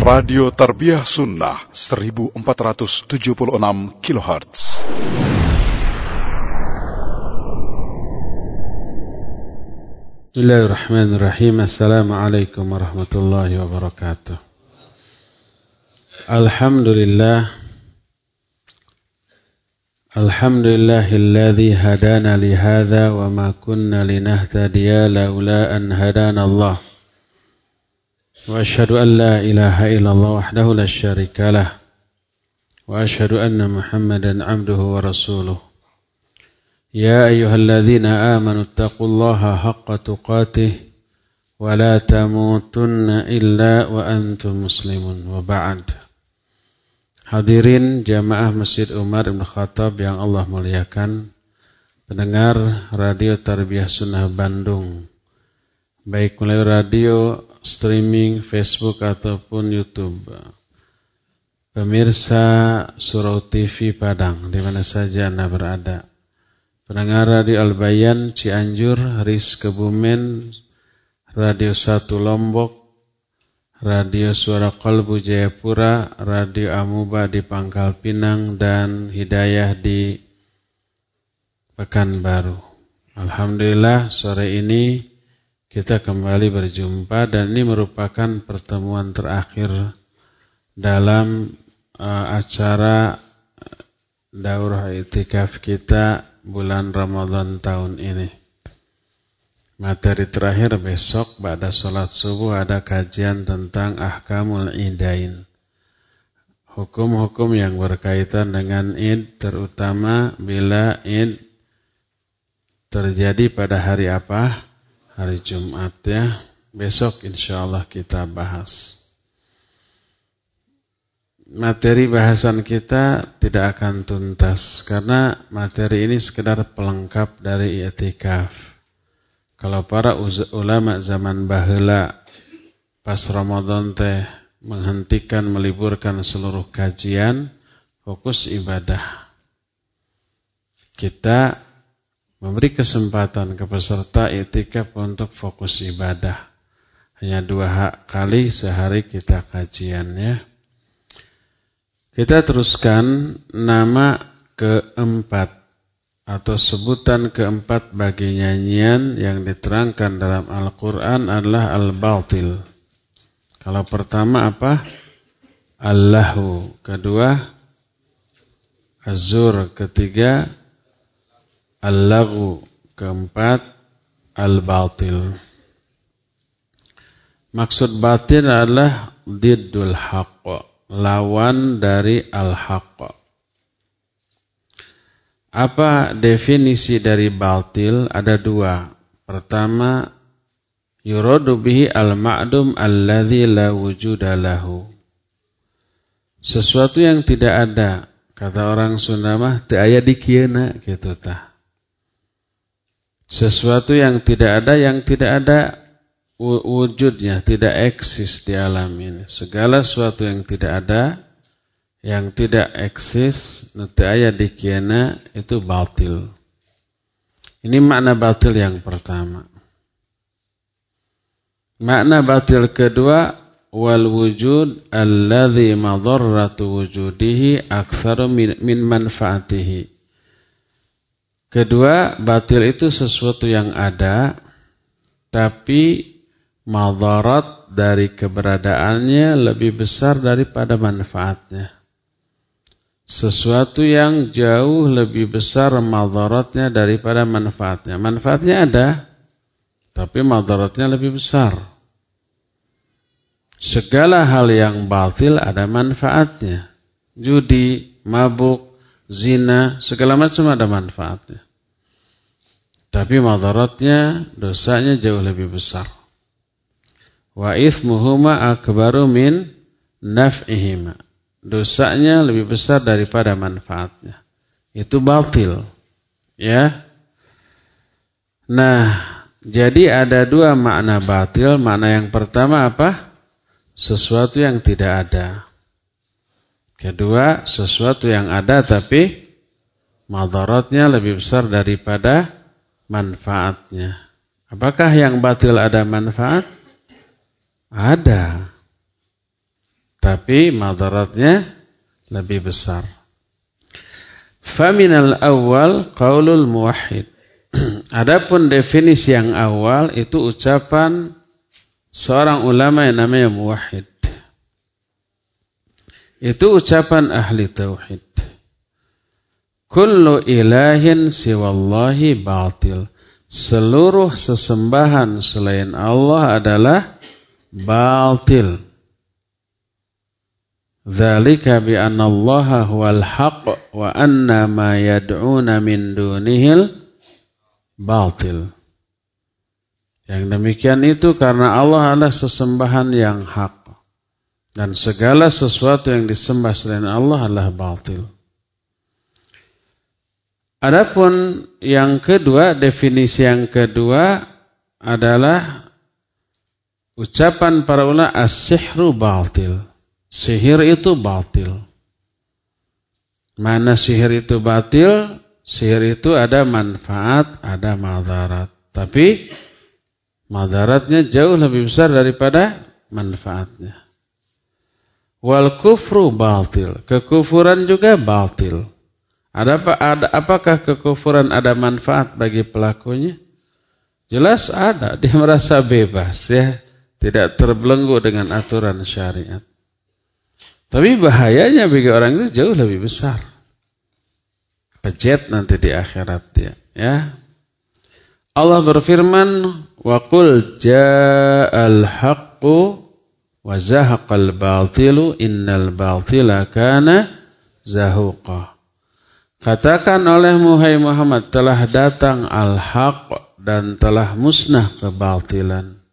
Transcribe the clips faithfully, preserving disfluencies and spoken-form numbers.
Radio Tarbiyah Sunnah seribu empat ratus tujuh puluh enam kilohertz. Bismillahirrahmanirrahim. Assalamualaikum warahmatullahi wabarakatuh. Alhamdulillah. Alhamdulillahilladzi hadana lihadza wa ma kunna linahtadiya laula an hadana Allah. Wa asyhadu an la ilaha illallah wahdahu la syarika lah. Wa asyhadu anna Muhammadan abduhu wa rasuluh. Ya ayyuhalladzina amanu taqullaha haqqa tuqatih wa la tamutunna illa wa antum muslimun wa ba'd. Hadirin jamaah Masjid Umar Ibn Khattab yang Allah muliakan, pendengar Radio Tarbiyah Sunnah Bandung, baik melalui radio, streaming, Facebook ataupun YouTube, pemirsa Surau T V Padang di mana saja Anda berada, pendengar Radio Al-Bayan Cianjur, Ris Kebumen, Radio satu Lombok, Radio Suara Qalbu Jayapura, Radio Amuba di Pangkal Pinang, dan Hidayah di Pekanbaru. Alhamdulillah sore ini kita kembali berjumpa dan ini merupakan pertemuan terakhir dalam uh, acara daurah i'tikaf kita bulan Ramadan tahun ini. Materi terakhir besok pada sholat subuh ada kajian tentang ahkamul idain. Hukum-hukum yang berkaitan dengan id, terutama bila id terjadi pada hari apa? Hari Jumat ya. Besok insyaallah kita bahas. Materi bahasan kita tidak akan tuntas karena materi ini sekedar pelengkap dari i'tikaf. Kalau para ulama zaman baheula pas Ramadan teh menghentikan, meliburkan seluruh kajian, fokus ibadah. Kita memberi kesempatan ke peserta i'tikaf untuk fokus ibadah. Hanya dua kali sehari kita kajiannya. Kita teruskan nama keempat atau sebutan keempat bagi nyanyian yang diterangkan dalam Al-Quran adalah al-batil. Kalau pertama apa? Allahu. Kedua az-zur. Ketiga al-laghu. Keempat al-batil. Maksud batil adalah diddul haqq, lawan dari al-haqq. Apa definisi dari batil? Ada dua. Pertama, yuradu bihi al-ma'dum alladzi la wujuda lahu. Sesuatu yang tidak ada. Kata orang Sunda mah teu aya di kieuna kitu tah. Sesuatu yang tidak ada, yang tidak ada wujudnya, tidak eksis di alam ini. Segala sesuatu yang tidak ada, yang tidak eksis, nanti aya di kiana, itu batil. Ini makna batil yang pertama. Makna batil kedua, wal wujud alladzi madarratu wujudihi aktsaru min, min manfaatihi. Kedua, batil itu sesuatu yang ada, tapi madarat dari keberadaannya lebih besar daripada manfaatnya. Sesuatu yang jauh lebih besar madaratnya daripada manfaatnya. Manfaatnya ada, tapi madaratnya lebih besar. Segala hal yang batil ada manfaatnya. Judi, mabuk, zina, segala macam ada manfaatnya. Tapi madaratnya, dosanya jauh lebih besar. Wa ithmuhuma akbaru min naf'ihima. Dosanya lebih besar daripada manfaatnya. Itu batil. Ya. Nah, jadi ada dua makna batil. Makna yang pertama apa? Sesuatu yang tidak ada. Kedua, sesuatu yang ada tapi madaratnya lebih besar daripada manfaatnya. Apakah yang batil ada manfaat? Ada. tapi madaratnya lebih besar. Faminal awal qaulul muwahhid. Adapun definisi yang awal itu ucapan seorang ulama yang namanya muwahhid. Itu ucapan ahli tauhid. Kullu ilahin siwallahi batil. Seluruh sesembahan selain Allah adalah batil. Dzalika bi anna Allaha huwal haqq wa anna ma yad'una min dunihil batil. Yang demikian itu karena Allah adalah sesembahan yang hak dan segala sesuatu yang disembah selain Allah adalah batil. Adapun yang kedua, definisi yang kedua adalah ucapan para ulama as-sihru batil. Sihir itu batil. Mana sihir itu batil? Sihir itu ada manfaat, ada madarat. Tapi madaratnya jauh lebih besar daripada manfaatnya. Wal kufru batil. Kekufuran juga batil. Ada apa? Ada apakah kekufuran ada manfaat bagi pelakunya? Jelas ada. Dia merasa bebas, ya, tidak terbelenggu dengan aturan syariat. Tapi bahayanya bagi orang itu jauh lebih besar. Pejet nanti di akhirat dia, ya. Allah berfirman, "Wa qul ja'al haqqu wa zahaqal batilu innal batila kana zahuqa." Katakan olehmu hai Muhammad, telah datang al-haq dan telah musnah kebatilan.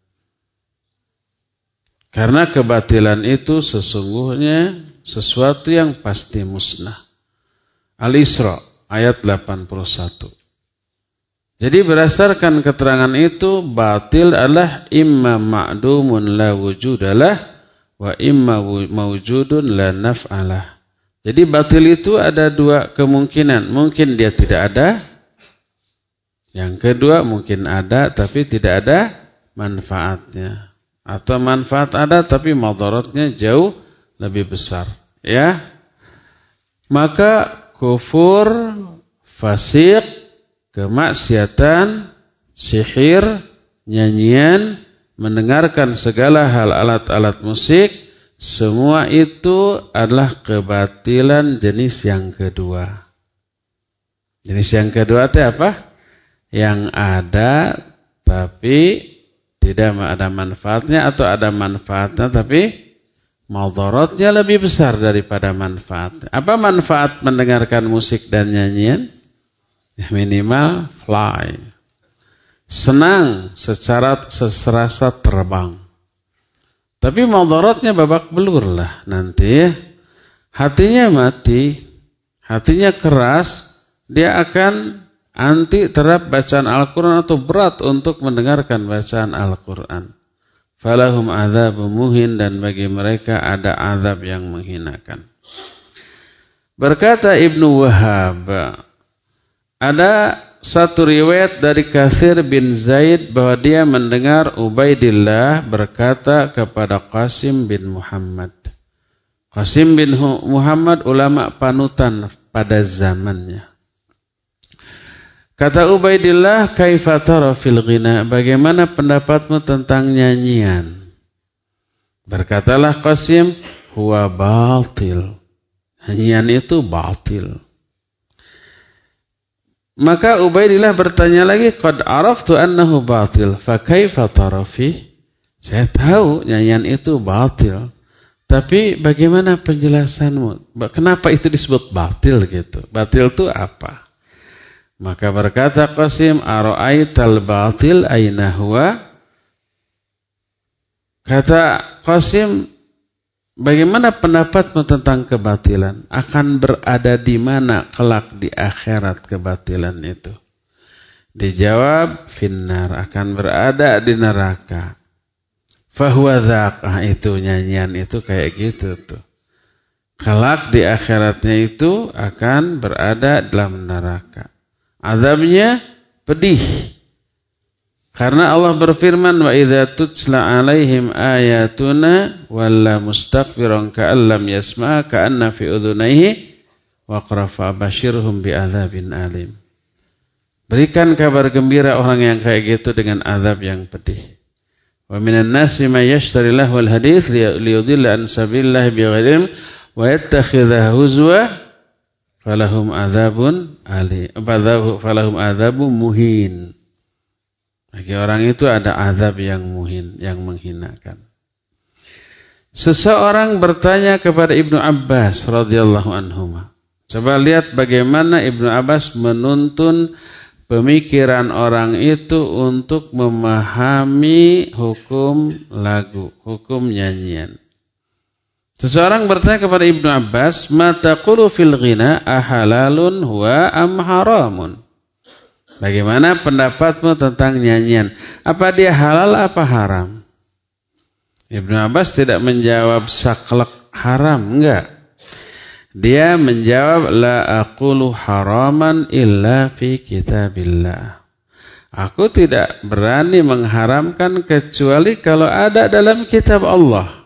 Karena kebatilan itu sesungguhnya sesuatu yang pasti musnah. Al-Isra ayat delapan puluh satu. Jadi berdasarkan keterangan itu, batil adalah imma ma'dumun la wujudalah wa imma mawjudun la naf'alah. Jadi batil itu ada dua kemungkinan. Mungkin dia tidak ada. Yang kedua mungkin ada tapi tidak ada manfaatnya. Atau manfaat ada tapi madaratnya jauh lebih besar, ya. Maka kufur, fasik, kemaksiatan, sihir, nyanyian, mendengarkan segala hal alat-alat musik, semua itu adalah kebatilan jenis yang kedua. Jenis yang kedua itu apa? Yang ada tapi tidak ada manfaatnya, atau ada manfaatnya tapi madaratnya lebih besar daripada manfaatnya. Apa manfaat mendengarkan musik dan nyanyian? Ya, minimal fly. Senang secara serasa terbang. Tapi madaratnya babak belur lah nanti. Hatinya mati, hatinya keras, dia akan anti terhadap bacaan Al-Quran atau berat untuk mendengarkan bacaan Al-Quran. Falahum adzabun muhin, dan bagi mereka ada azab yang menghinakan. Berkata Ibnu Wahab, ada satu riwayat dari Katsir bin Zaid bahwa dia mendengar Ubaidillah berkata kepada Qasim bin Muhammad. Qasim bin Muhammad ulama panutan pada zamannya. Kata Ubaidillah, kaifa tara fil ghina? Bagaimana pendapatmu tentang nyanyian? Berkatalah Qasim, huwa batil. Nyanyian itu batil. Maka Ubaidillah bertanya lagi, qad araftu annahu batil, fa kaifa tara fi? Saya tahu nyanyian itu batil. Tapi bagaimana penjelasanmu? Kenapa itu disebut batil gitu? Batil itu apa? Maka berkata Qasim, ara'aital batil aina huwa? Kata Qasim, bagaimana pendapatmu tentang kebatilan? Akan berada di mana kelak di akhirat kebatilan itu? Dijawab, finnar, akan berada di neraka. Fahuwa dzaq, ah, itu nyanyian itu kayak gitu tuh. Kelak di akhiratnya itu akan berada dalam neraka. Azabnya pedih. Karena Allah berfirman, wa idza tutla alaihim ayatuna walla mustakbiran ka'allam yasma'a ka'anna fi udhunayhi waqra fabashirhum bi'adzabin alim. Berikan kabar gembira orang yang kayak gitu dengan azab yang pedih. Wa minan nasi may yashtari lahwal hadits liyudilla an sabilillahi bighairi ilm wa yattakhidha huzwa falahum adzabun alim. Falahum adzabun muhin. Bagi orang itu ada azab yang muhin, yang menghinakan. Seseorang bertanya kepada Ibnu Abbas radhiyallahu anhuma. Coba lihat bagaimana Ibnu Abbas menuntun pemikiran orang itu untuk memahami hukum lagu, hukum nyanyian. Seseorang bertanya kepada Ibnu Abbas, "Ma taqulu fil ghina ahalalun huwa am haramun?" Bagaimana pendapatmu tentang nyanyian? Apa dia halal apa haram? Ibnu Abbas tidak menjawab saklek haram, enggak. Dia menjawab, la aqulu haraman illa fi kitabillah. Aku tidak berani mengharamkan kecuali kalau ada dalam kitab Allah.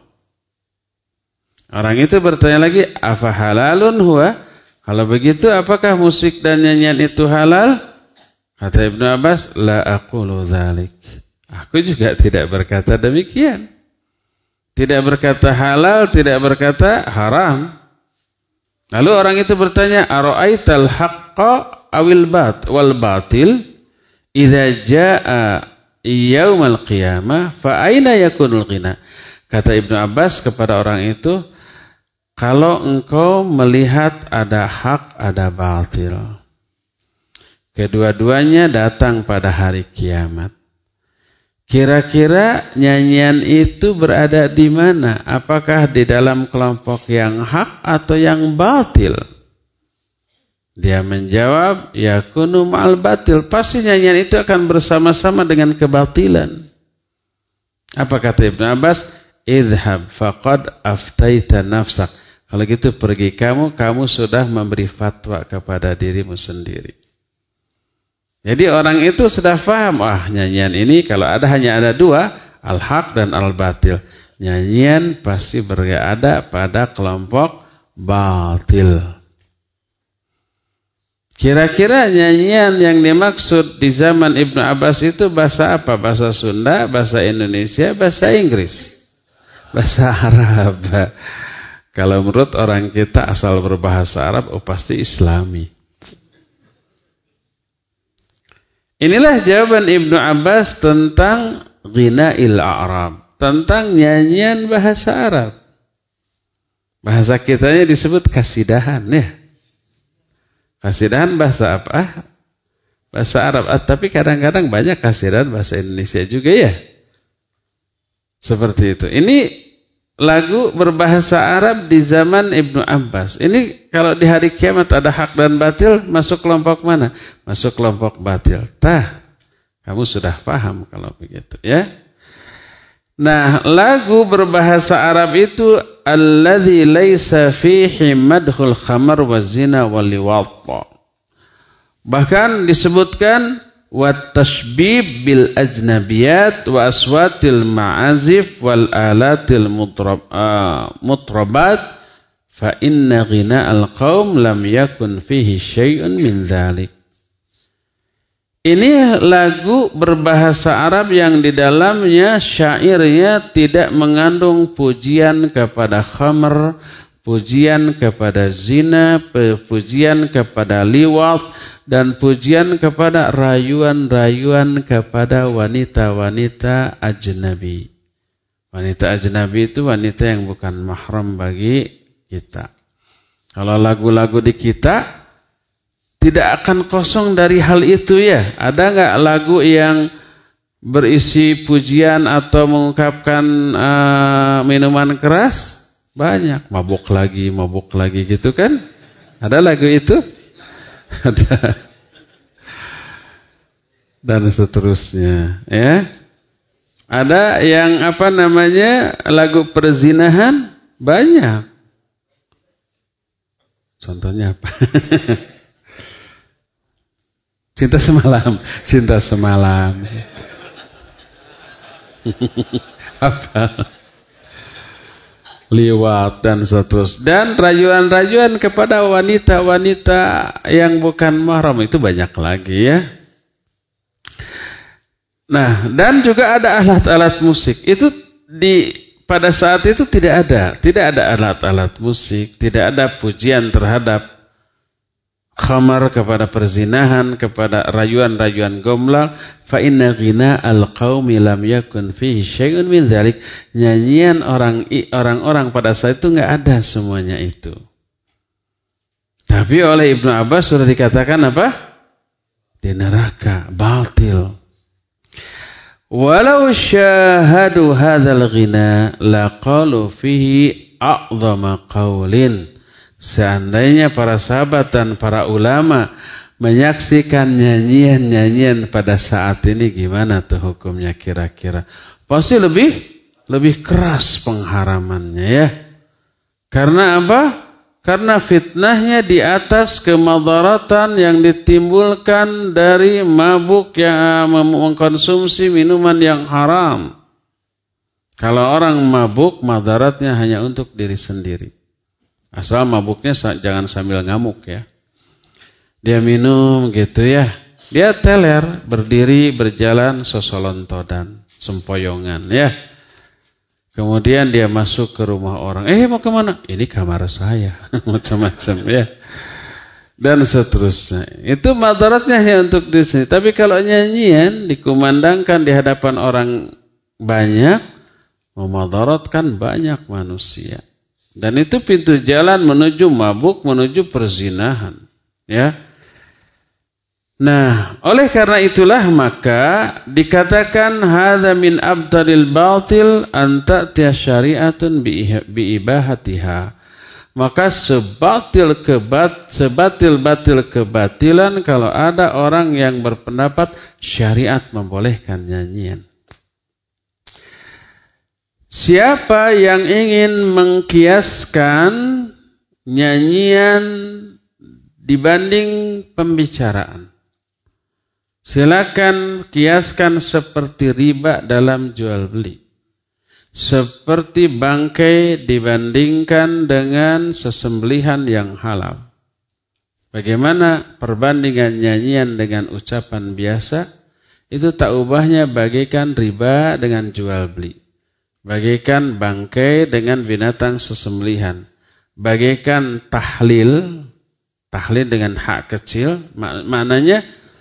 Orang itu bertanya lagi, afa halalun huwa? Kalau begitu apakah musik dan nyanyian itu halal? Kata Ibnu Abbas, la aqulu dzalik. Aku juga tidak berkata demikian. Tidak berkata halal, tidak berkata haram. Lalu orang itu bertanya, ara'aital haqqa awil bat wal batil idza jaa yaumal qiyamah fa aina yakunul ghina? Kata Ibnu Abbas kepada orang itu, kalau engkau melihat ada hak, ada batil, kedua-duanya datang pada hari kiamat, kira-kira nyanyian itu berada di mana? Apakah di dalam kelompok yang hak atau yang batil? Dia menjawab, yakunu ma'al batil. Pasti nyanyian itu akan bersama-sama dengan kebatilan. Apa kata Ibnu Abbas? Idhab faqad aftaita nafsak. Kalau gitu pergi kamu, kamu sudah memberi fatwa kepada dirimu sendiri. Jadi orang itu sudah paham, ah nyanyian ini kalau ada hanya ada dua, al-haq dan al-batil. Nyanyian pasti berada pada kelompok batil. Kira-kira nyanyian yang dimaksud di zaman Ibnu Abbas itu bahasa apa? Bahasa Sunda, bahasa Indonesia, bahasa Inggris, bahasa Arab. Kalau menurut orang kita asal berbahasa Arab, oh pasti Islami. Inilah jawaban Ibnu Abbas tentang ghina'il a'rab, tentang nyanyian bahasa Arab. Bahasa kitanya disebut kasidahan ya. Kasidahan bahasa apa? Bahasa Arab. Ah, tapi kadang-kadang banyak kasidahan bahasa Indonesia juga ya. Seperti itu. Ini lagu berbahasa Arab di zaman Ibnu Abbas. Ini kalau di hari kiamat ada hak dan batil, masuk kelompok mana? Masuk kelompok batil. Tah, kamu sudah paham kalau begitu ya. Nah, lagu berbahasa Arab itu alladzi laisa fihi madhul khamar wazina wal liwat. Bahkan disebutkan wa tashbib bil ajnabiyat wa aswatil ma'azif wal alatil mutrab, uh, mutrabat fa inna ghina'al qaum lam yakun fihi syai'un min dzalik. Ini lagu berbahasa Arab yang di dalamnya syairnya tidak mengandung pujian kepada khamr, pujian kepada zina, pujian kepada liwat, dan pujian kepada rayuan-rayuan kepada wanita-wanita ajnabi. Wanita ajnabi itu wanita yang bukan mahram bagi kita. Kalau lagu-lagu di kita tidak akan kosong dari hal itu ya. Ada nggak lagu yang berisi pujian atau mengungkapkan uh, minuman keras? Banyak. Mabuk lagi, mabuk lagi gitu kan? Ada lagu itu? Ada. Dan seterusnya ya. Ada yang apa namanya lagu perzinahan? Banyak. Contohnya apa? Cinta semalam, cinta semalam. Apa? Liwat dan seterusnya. Dan rayuan-rayuan kepada wanita-wanita yang bukan mahram itu banyak lagi ya. Nah, dan juga ada alat-alat musik. Itu di pada saat itu tidak ada, tidak ada alat-alat musik, tidak ada pujian terhadap khamar, kepada perzinahan, kepada rayuan-rayuan gomlang. Fa inna ghina al-qaumi lam yakun fihi syai'un min dzalik. Nyanyian orang orang-orang pada saat itu enggak ada semuanya itu. Tapi oleh Ibnu Abbas sudah dikatakan apa? Di neraka, batil. Walau syahadu hadzal ghina laqalu fihi a'dhama qaulin. Seandainya para sahabat dan para ulama menyaksikan nyanyian-nyanyian pada saat ini, gimana tuh hukumnya kira-kira? Pasti lebih lebih keras pengharamannya ya. Karena apa? Karena fitnahnya di atas kemadaratan yang ditimbulkan dari mabuk yang mengkonsumsi minuman yang haram. Kalau orang mabuk, madaratnya hanya untuk diri sendiri. Asal mabuknya jangan sambil ngamuk ya. Dia minum gitu ya. Dia teler, berdiri, berjalan, sosolontodan, sempoyongan ya. Kemudian dia masuk ke rumah orang. Eh mau kemana? Ini kamar saya. Macam-macam ya. Dan seterusnya. Itu madaratnya hanya untuk diri sendiri. Tapi kalau nyanyian dikumandangkan di hadapan orang banyak, memadaratkan banyak manusia. Dan itu pintu jalan menuju mabuk, menuju perzinahan. Ya. Nah, oleh karena itulah maka dikatakan hadza min abdalil batil anta tiya syari'atun bi ibahatiha. Maka sebatil kebat sebatil-batil kebatilan kalau ada orang yang berpendapat syariat membolehkan nyanyian. Siapa yang ingin mengkiaskan nyanyian dibanding pembicaraan, silakan kiaskan seperti riba dalam jual beli. Seperti bangkai dibandingkan dengan sesembelihan yang halal. Bagaimana perbandingan nyanyian dengan ucapan biasa? Itu tak ubahnya bagaikan riba dengan jual beli. Bagaikan bangkai dengan binatang sesembelihan. Bagaikan tahlil. Tahlil dengan hak kecil. Mak- maknanya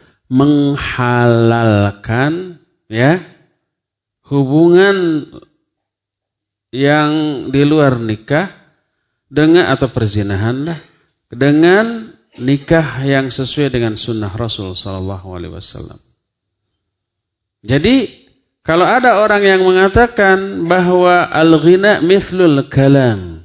menghalalkan ya hubungan yang di luar nikah dengan atau perzinahan lah dengan nikah yang sesuai dengan sunnah Rasul sallallahu alaihi wasallam. Jadi kalau ada orang yang mengatakan bahwa al-ghina mithlul kalam,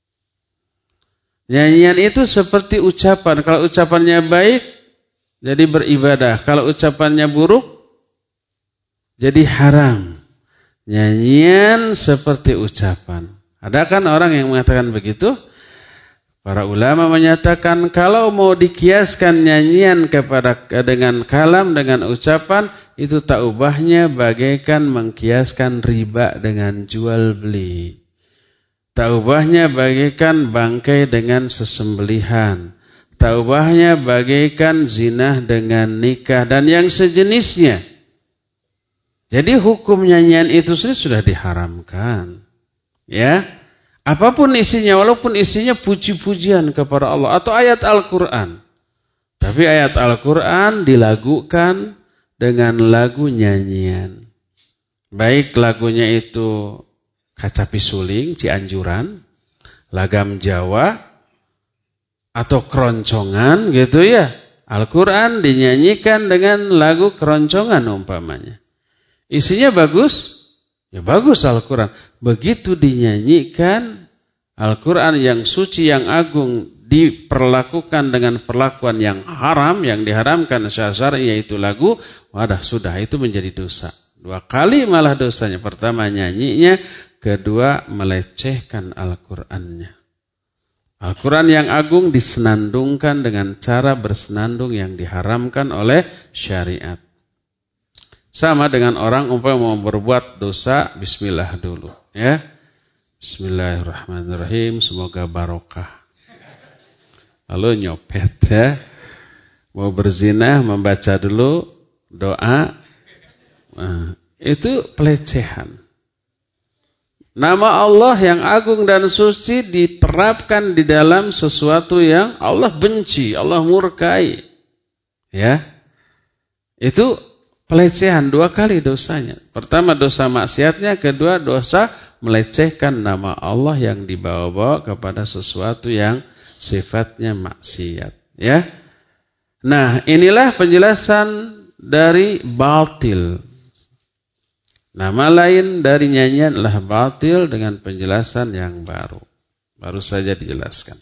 nyanyian itu seperti ucapan. Kalau ucapannya baik jadi beribadah. Kalau ucapannya buruk, jadi haram. Nyanyian seperti ucapan. Ada kan orang yang mengatakan begitu? Para ulama menyatakan kalau mau dikiaskan nyanyian kepada dengan kalam, dengan ucapan, itu tak ubahnya bagaikan mengkiaskan riba dengan jual beli. Tak ubahnya bagaikan bangkai dengan sesembelihan. Tak ubahnya bagaikan zina dengan nikah dan yang sejenisnya. Jadi hukum nyanyian itu sudah diharamkan. Ya. Apapun isinya, walaupun isinya puji-pujian kepada Allah atau ayat Al-Qur'an. Tapi ayat Al-Qur'an dilagukan dengan lagu nyanyian. Baik lagunya itu Kacapi Suling, Cianjuran, Lagam Jawa, atau keroncongan gitu ya. Al-Quran dinyanyikan dengan lagu keroncongan umpamanya. Isinya bagus, ya bagus Al-Quran. Begitu dinyanyikan, Al-Quran yang suci, yang agung, diperlakukan dengan perlakuan yang haram, yang diharamkan syar'i yaitu lagu, wadah sudah itu menjadi dosa. Dua kali malah dosanya. Pertama nyanyinya, kedua melecehkan Al-Qurannya. Al-Quran yang agung disenandungkan dengan cara bersenandung yang diharamkan oleh syariat. Sama dengan orang umpama mau berbuat dosa, bismillah dulu, ya. Bismillahirrahmanirrahim, semoga barokah. Lalu nyopet, ya. Mau berzina, membaca dulu doa. Nah, itu pelecehan. Nama Allah yang agung dan suci diterapkan di dalam sesuatu yang Allah benci, Allah murkai. Ya. Itu pelecehan, dua kali dosanya. Pertama dosa maksiatnya, kedua dosa melecehkan nama Allah yang dibawa-bawa kepada sesuatu yang sifatnya maksiat. Ya. Nah, inilah penjelasan dari batil. Nama lain dari nyanyian adalah batil dengan penjelasan yang baru. Baru saja dijelaskan.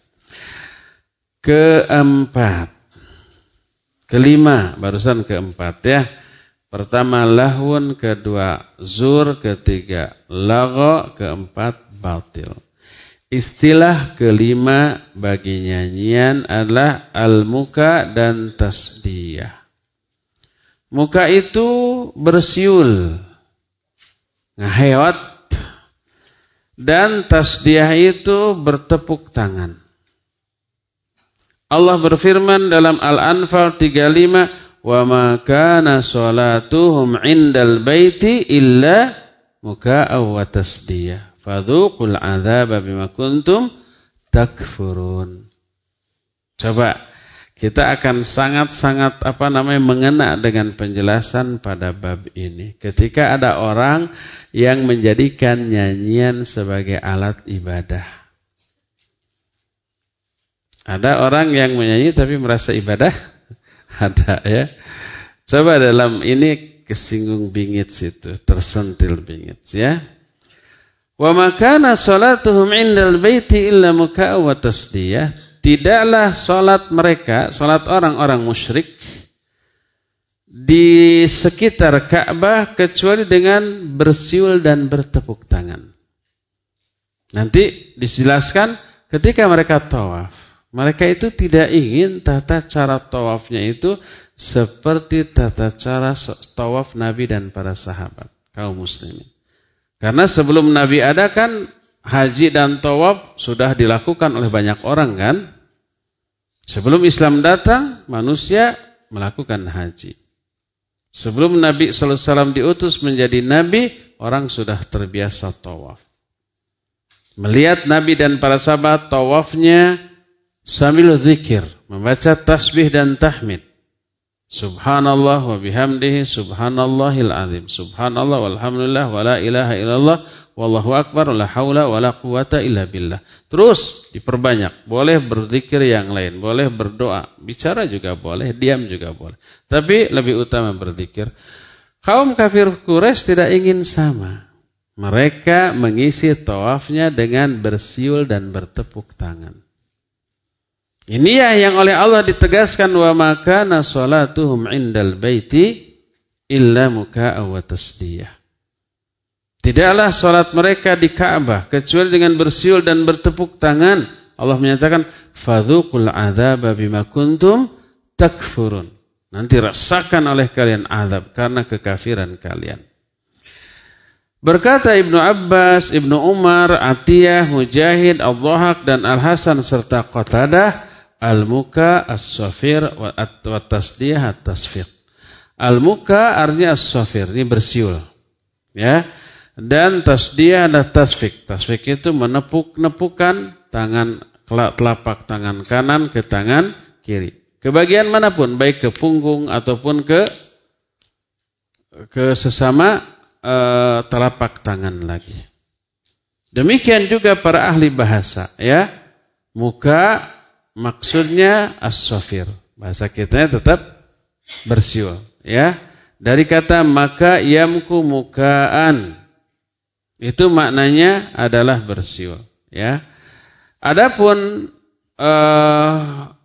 Keempat. Kelima, barusan keempat ya. Pertama lahun, kedua zur, ketiga lagho, keempat batil. Istilah kelima bagi nyanyian adalah al-muka dan tasdiyah. Muka itu bersiul, ngahewat, dan tasdiyah itu bertepuk tangan. Allah berfirman dalam Al-Anfal tiga puluh lima, wa ma kana salatuhum indal baiti illa muka'aw wa tasdiyah fadzuqul adzaba bima kuntum takfurun. Coba kita akan sangat-sangat apa namanya mengena dengan penjelasan pada bab ini. Ketika ada orang yang menjadikan nyanyian sebagai alat ibadah. Ada orang yang menyanyi tapi merasa ibadah? Ada ya. Coba dalam ini kesinggung bingit situ, tersentil bingit ya. Wa makana salatuhum indal baiti illa muka'u wa tasdiyah. Tidaklah salat mereka, salat orang-orang musyrik di sekitar Ka'bah kecuali dengan bersiul dan bertepuk tangan. Nanti dijelaskan ketika mereka tawaf. Mereka itu tidak ingin tata cara tawafnya itu seperti tata cara tawaf Nabi dan para sahabat, kaum muslimin. Karena sebelum Nabi ada kan haji dan tawaf sudah dilakukan oleh banyak orang kan. Sebelum Islam datang, manusia melakukan haji. Sebelum Nabi sallallahu alaihi wasallam diutus menjadi Nabi, orang sudah terbiasa tawaf. Melihat Nabi dan para sahabat tawafnya sambil zikir, membaca tasbih dan tahmid. Subhanallah wa bihamdihi subhanallahil azim. Subhanallah walhamdulillah wa la ilaha illallah wallahu akbar la haula wa la quwata illa billah. Terus diperbanyak. Boleh berzikir yang lain, boleh berdoa, bicara juga boleh, diam juga boleh. Tapi lebih utama berzikir. Kaum kafir Quraisy tidak ingin sama. Mereka mengisi tawafnya dengan bersiul dan bertepuk tangan. Ini yang oleh Allah ditegaskan wa makana salatuhum indal baiti illa muka'a wa tasdiyah. Tidaklah salat mereka di Ka'bah kecuali dengan bersiul dan bertepuk tangan. Allah menyatakan fadzuqul adzaba bima kuntum takfurun. Nanti rasakan oleh kalian azab karena kekafiran kalian. Berkata Ibnu Abbas, Ibnu Umar, Atiyah, Mujahid, Al-Dhahak dan Al-Hasan serta Qatadah, al-muka as-safir wa at-tasdiyah at-tasfiq. Al-muka artinya as-safir, ini bersiul. Ya. Dan tasdiyah dan tasfiq. Tasfiq itu menepuk-nepukan tangan telapak tangan kanan ke tangan kiri. Ke bagian manapun, baik ke punggung ataupun ke ke sesama uh, telapak tangan lagi. Demikian juga para ahli bahasa, ya. Muka maksudnya as-safir. Bahasa kitanya tetap bersiul, ya. Dari kata maka yamku mukaan. Itu maknanya adalah bersiul, ya. Adapun uh,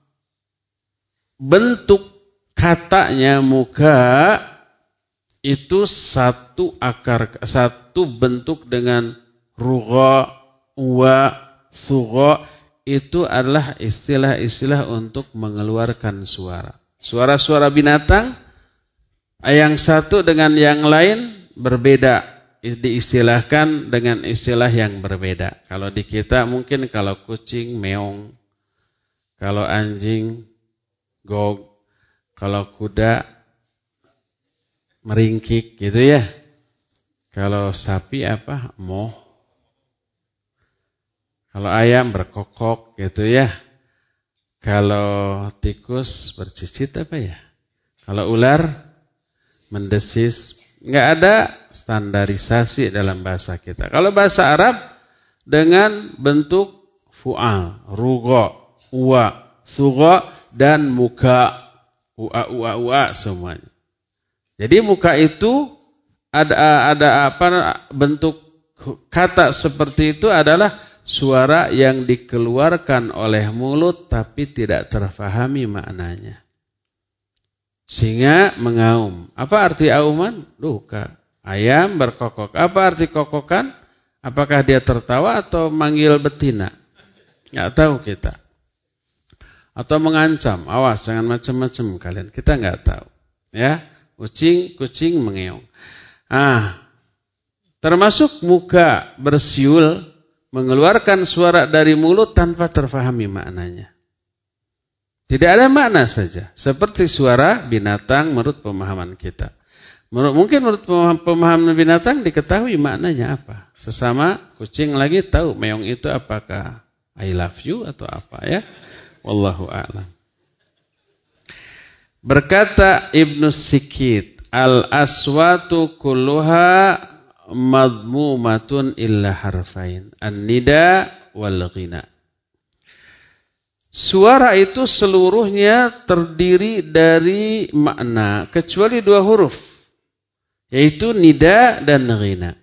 bentuk katanya muka itu satu akar, satu bentuk dengan rugha, wa, sugha. Itu adalah istilah-istilah untuk mengeluarkan suara. Suara-suara binatang Yang satu dengan yang lain berbeda, diistilahkan dengan istilah yang berbeda. Kalau di kita mungkin kalau kucing meong, kalau anjing gog, kalau kuda meringkik gitu ya. Kalau sapi apa? Moh. Kalau ayam berkokok gitu ya. Kalau tikus bercicit apa ya? Kalau ular mendesis. Enggak ada standarisasi dalam bahasa kita. Kalau bahasa Arab dengan bentuk fu'al, rugo, uwa, sugo, dan muka. Ua, ua, ua semuanya. Jadi muka itu ada ada apa bentuk kata seperti itu adalah suara yang dikeluarkan oleh mulut tapi tidak terfahami maknanya. Sehingga mengaum. Apa arti auman? Duka. Ayam berkokok. Apa arti kokokan? Apakah dia tertawa atau manggil betina? Enggak tahu kita. Atau mengancam, awas jangan macam-macam kalian. Kita enggak tahu. Ya, kucing kucing mengeong. Ah, termasuk muka bersiul mengeluarkan suara dari mulut tanpa terfahami maknanya. Tidak ada makna saja, seperti suara binatang menurut pemahaman kita. Menurut, mungkin menurut pemahaman binatang diketahui maknanya apa. Sesama kucing lagi tahu meong itu apakah I love you atau apa ya. Wallahu a'lam. Berkata Ibnu Sikit, al-aswatu kulluha madmumatun illa harfain, an-nida wal ghina. Suara itu seluruhnya terdiri dari makna kecuali dua huruf, yaitu nida dan ghina.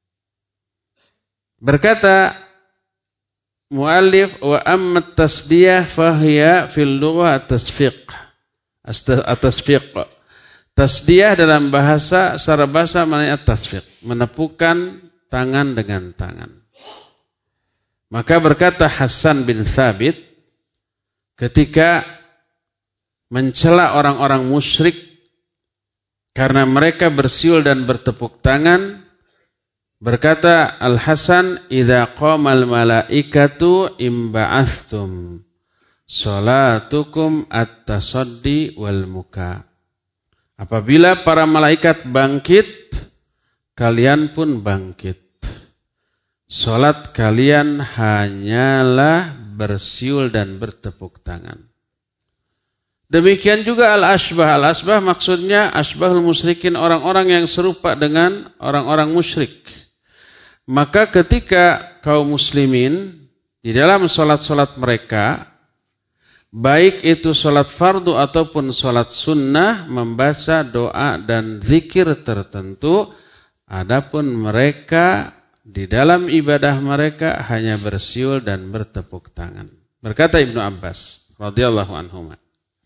Berkata muallif, wa amma tasdiyah fahiya fil lughah at-tasfiq. At-tasfiq. Tasdiyah dalam bahasa secara bahasa maknanya at-tasfiq, menepukkan tangan dengan tangan. Maka berkata Hasan bin Thabit ketika mencela orang-orang musyrik karena mereka bersiul dan bertepuk tangan, berkata Al-Hasan, idza qamal malaikatu imba'athtum salatukum at-tasaddi wal muka. Apabila para malaikat bangkit, kalian pun bangkit. Salat kalian hanyalah bersiul dan bertepuk tangan. Demikian juga al-asbah. Al-asbah maksudnya asbahul musyrikin, orang-orang yang serupa dengan orang-orang musyrik. Maka ketika kaum muslimin di dalam salat-salat mereka, baik itu salat fardu ataupun salat sunnah, membaca doa dan zikir tertentu, adapun mereka di dalam ibadah mereka hanya bersiul dan bertepuk tangan. Berkata Ibnu Abbas radhiyallahu anhuma,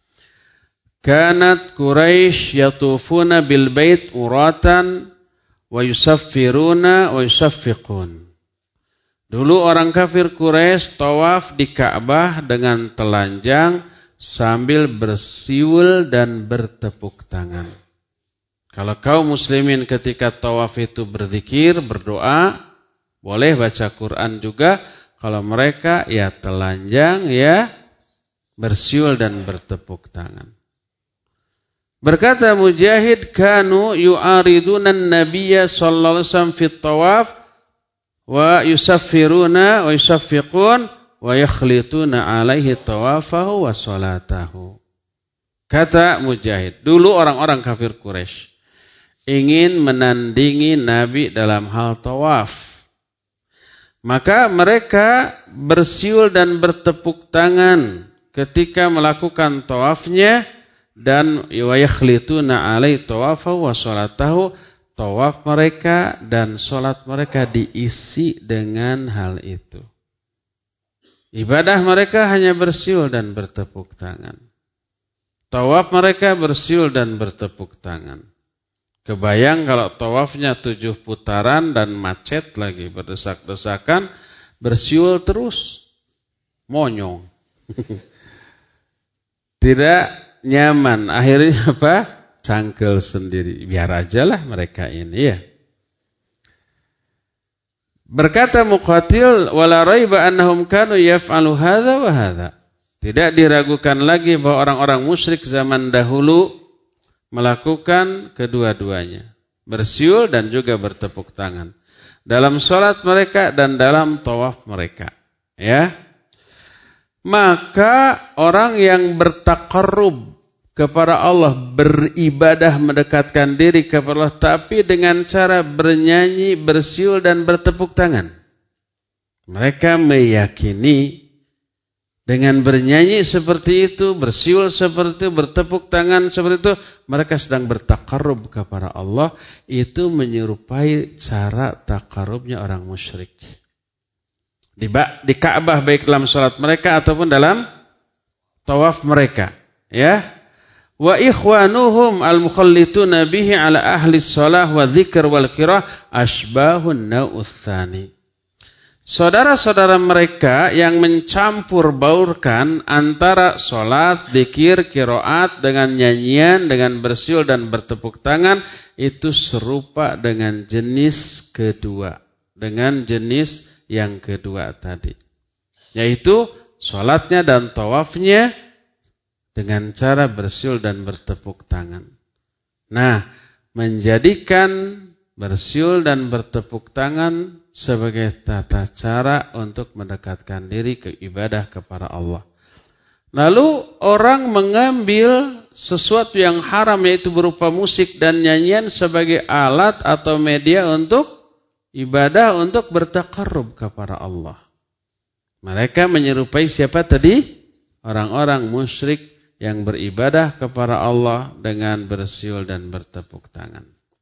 kanat Quraisy yatufuna bil bait uratan wa yusaffiruna wa yusaffiqun. Dulu orang kafir Quraisy tawaf di Ka'bah dengan telanjang sambil bersiul dan bertepuk tangan. Kalau kaum muslimin ketika tawaf itu berzikir, berdoa, boleh baca Quran juga. Kalau mereka ya telanjang, ya bersiul dan bertepuk tangan. Berkata Mujahid, kanu yu'ariduna an-nabiyya sallallahu alaihi wasallam fit tawaf wa yusaffiruna wa yusaffiqun wa yakhlituna alaihi tawafahu wa salatahu. Kata Mujahid, dulu orang-orang kafir Quraisy ingin menandingi Nabi dalam hal tawaf. Maka mereka bersiul dan bertepuk tangan ketika melakukan tawafnya, dan wa yakhlituna alaihi tawafahu wa salatahu, tawaf mereka dan salat mereka diisi dengan hal itu. Ibadah mereka hanya bersiul dan bertepuk tangan. Tawaf mereka bersiul dan bertepuk tangan. Kebayang kalau tawafnya tujuh putaran dan macet lagi, berdesak-desakan, bersiul terus, monyong. Tidak nyaman. Akhirnya apa? cangkel sendiri. Biar ajalah mereka ini ya. Berkata Muqatil, wala raiba annahum kanu yaf'alu hadza wa hadza. Tidak diragukan lagi bahwa orang-orang musyrik zaman dahulu melakukan kedua-duanya, bersiul dan juga bertepuk tangan dalam salat mereka dan dalam tawaf mereka. Ya. Maka orang yang bertaqarrub kepada Allah, beribadah mendekatkan diri kepada Allah, tapi dengan cara bernyanyi, bersiul dan bertepuk tangan. Mereka meyakini dengan bernyanyi seperti itu, bersiul seperti itu, bertepuk tangan seperti itu, mereka sedang bertaqarrub kepada Allah. Itu menyerupai cara taqarrubnya orang musyrik. Di, di Ka'bah, baik dalam salat mereka ataupun dalam tawaf mereka. Ya. Wa ikhwanuhum al-mukhallituna bihi ala ahli shalah wa dzikr wal qiraah asbahun nau'us tsani. Saudara-saudara mereka yang mencampur baurkan antara salat, zikir, qiraat dengan nyanyian, dengan bersiul dan bertepuk tangan, itu serupa dengan jenis kedua, dengan jenis yang kedua tadi, yaitu salatnya dan tawafnya dengan cara bersiul dan bertepuk tangan. Nah, menjadikan bersiul dan bertepuk tangan sebagai tata cara untuk mendekatkan diri ke ibadah kepada Allah. Lalu orang mengambil sesuatu yang haram, yaitu berupa musik dan nyanyian, sebagai alat atau media untuk ibadah, untuk bertaqarrub kepada Allah. Mereka menyerupai siapa tadi? Orang-orang musyrik yang beribadah kepada Allah dengan bersiul dan bertepuk tangan.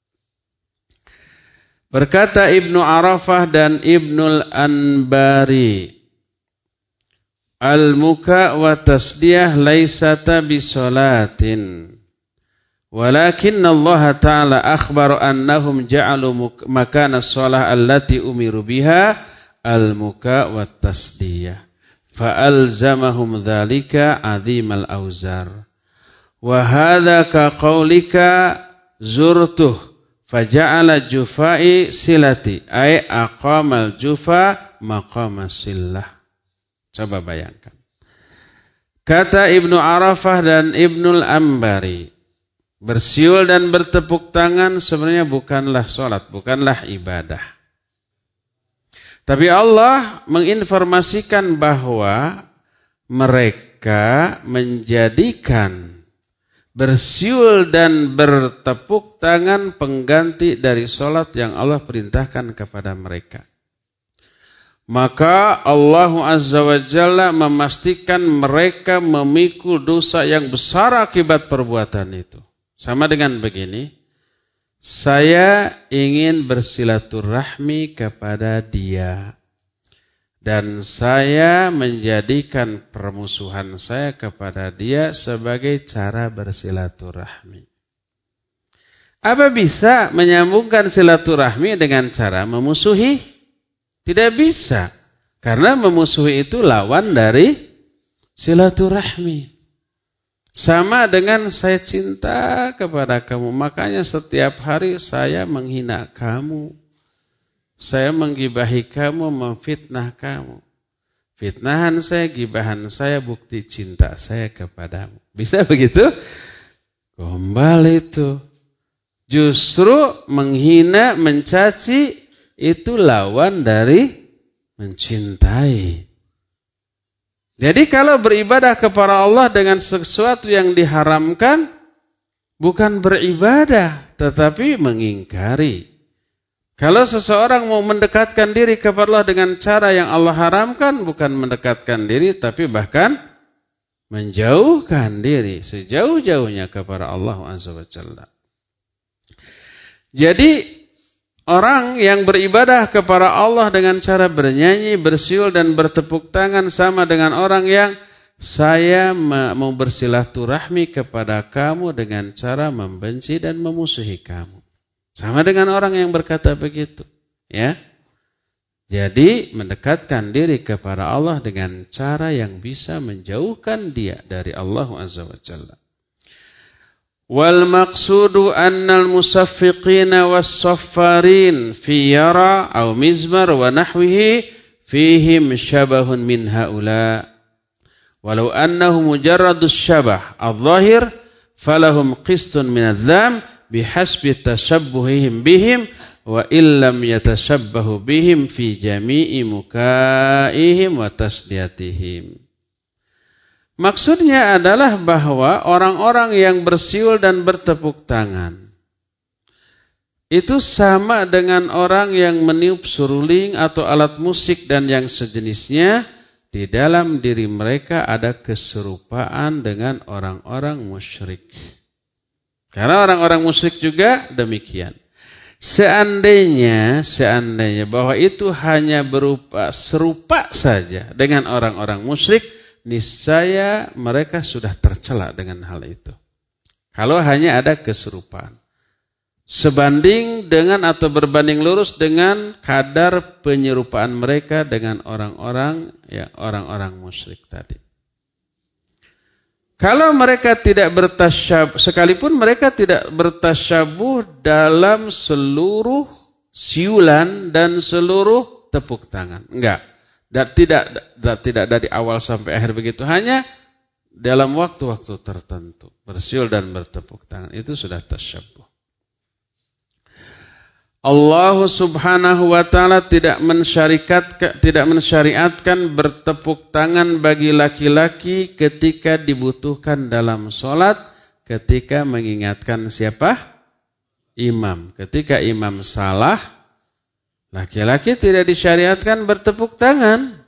Berkata Ibnu Arafah dan Ibnul Anbari, al-muka wa tasdiyah laysata bisolatin, walakin Allah Ta'ala akhbar annahum ja'alu makana sholah allati umiru biha al-muka wa tasdiyah. فألزمهم ذلك عظيم الأوزار وهذا كقولك زرته فجعل جفاء silati ay aqamal jufa maqama sillah. Coba bayangkan. Kata Ibnu Arafah dan Ibnul Ambari, bersiul dan bertepuk tangan sebenarnya bukanlah salat, bukanlah ibadah. Tapi Allah menginformasikan bahwa mereka menjadikan bersiul dan bertepuk tangan pengganti dari salat yang Allah perintahkan kepada mereka. Maka Allah Azza wa Jalla memastikan mereka memikul dosa yang besar akibat perbuatan itu. Sama dengan begini, saya ingin bersilaturahmi kepada dia dan saya menjadikan permusuhan saya kepada dia sebagai cara bersilaturahmi. Apa bisa menyambungkan silaturahmi dengan cara memusuhi? Tidak bisa. Karena memusuhi itu lawan dari silaturahmi. Sama dengan saya cinta kepada kamu, makanya setiap hari saya menghina kamu. Saya menggibahi kamu, memfitnah kamu. Fitnahan saya, gibahan saya, bukti cinta saya kepadamu. Bisa begitu? Gombal itu. Justru menghina, mencaci, itu lawan dari mencintai. Jadi kalau beribadah kepada Allah dengan sesuatu yang diharamkan, bukan beribadah, tetapi mengingkari. Kalau seseorang mau mendekatkan diri kepada Allah dengan cara yang Allah haramkan, bukan mendekatkan diri, tapi bahkan menjauhkan diri sejauh-jauhnya kepada Allah Azza wa Jalla. Jadi orang yang beribadah kepada Allah dengan cara bernyanyi, bersiul dan bertepuk tangan sama dengan orang yang saya mau bersilaturahmi kepada kamu dengan cara membenci dan memusuhi kamu. Sama dengan orang yang berkata begitu, ya. Jadi mendekatkan diri kepada Allah dengan cara yang bisa menjauhkan dia dari Allah Azza wa Jalla. Wal maqsudu annal musaffiqina was-saffarin fi yara aw mizmar wa nahwihi fihim syabahun min haula. Walau annahu mujarradus syabah adh-dhahir falahum qistun min adh-dham bihasbi tashabbuhihim bihim wa illam yatashabbahu bihim fi jami'i mukaihim wa tasdiyatihim. Maksudnya adalah bahwa orang-orang yang bersiul dan bertepuk tangan itu sama dengan orang yang meniup seruling atau alat musik dan yang sejenisnya. Di dalam diri mereka ada keserupaan dengan orang-orang musyrik. Karena orang-orang musyrik juga demikian. Seandainya, seandainya bahwa itu hanya berupa serupa saja dengan orang-orang musyrik, niscaya mereka sudah tercela dengan hal itu. Kalau hanya ada keserupaan. Sebanding dengan atau berbanding lurus dengan kadar penyerupaan mereka dengan orang-orang ya orang-orang musyrik tadi. Kalau mereka tidak bertasyabuh, sekalipun mereka tidak bertasyabuh dalam seluruh siulan dan seluruh tepuk tangan. Enggak. Dan tidak dan tidak dari awal sampai akhir begitu, hanya dalam waktu-waktu tertentu bersiul dan bertepuk tangan itu sudah tasyabuh. Allah Subhanahu wa taala tidak mensyariatkan tidak mensyariatkan bertepuk tangan bagi laki-laki ketika dibutuhkan dalam salat, ketika mengingatkan siapa? Imam. Ketika imam salah, laki-laki tidak disyariatkan bertepuk tangan,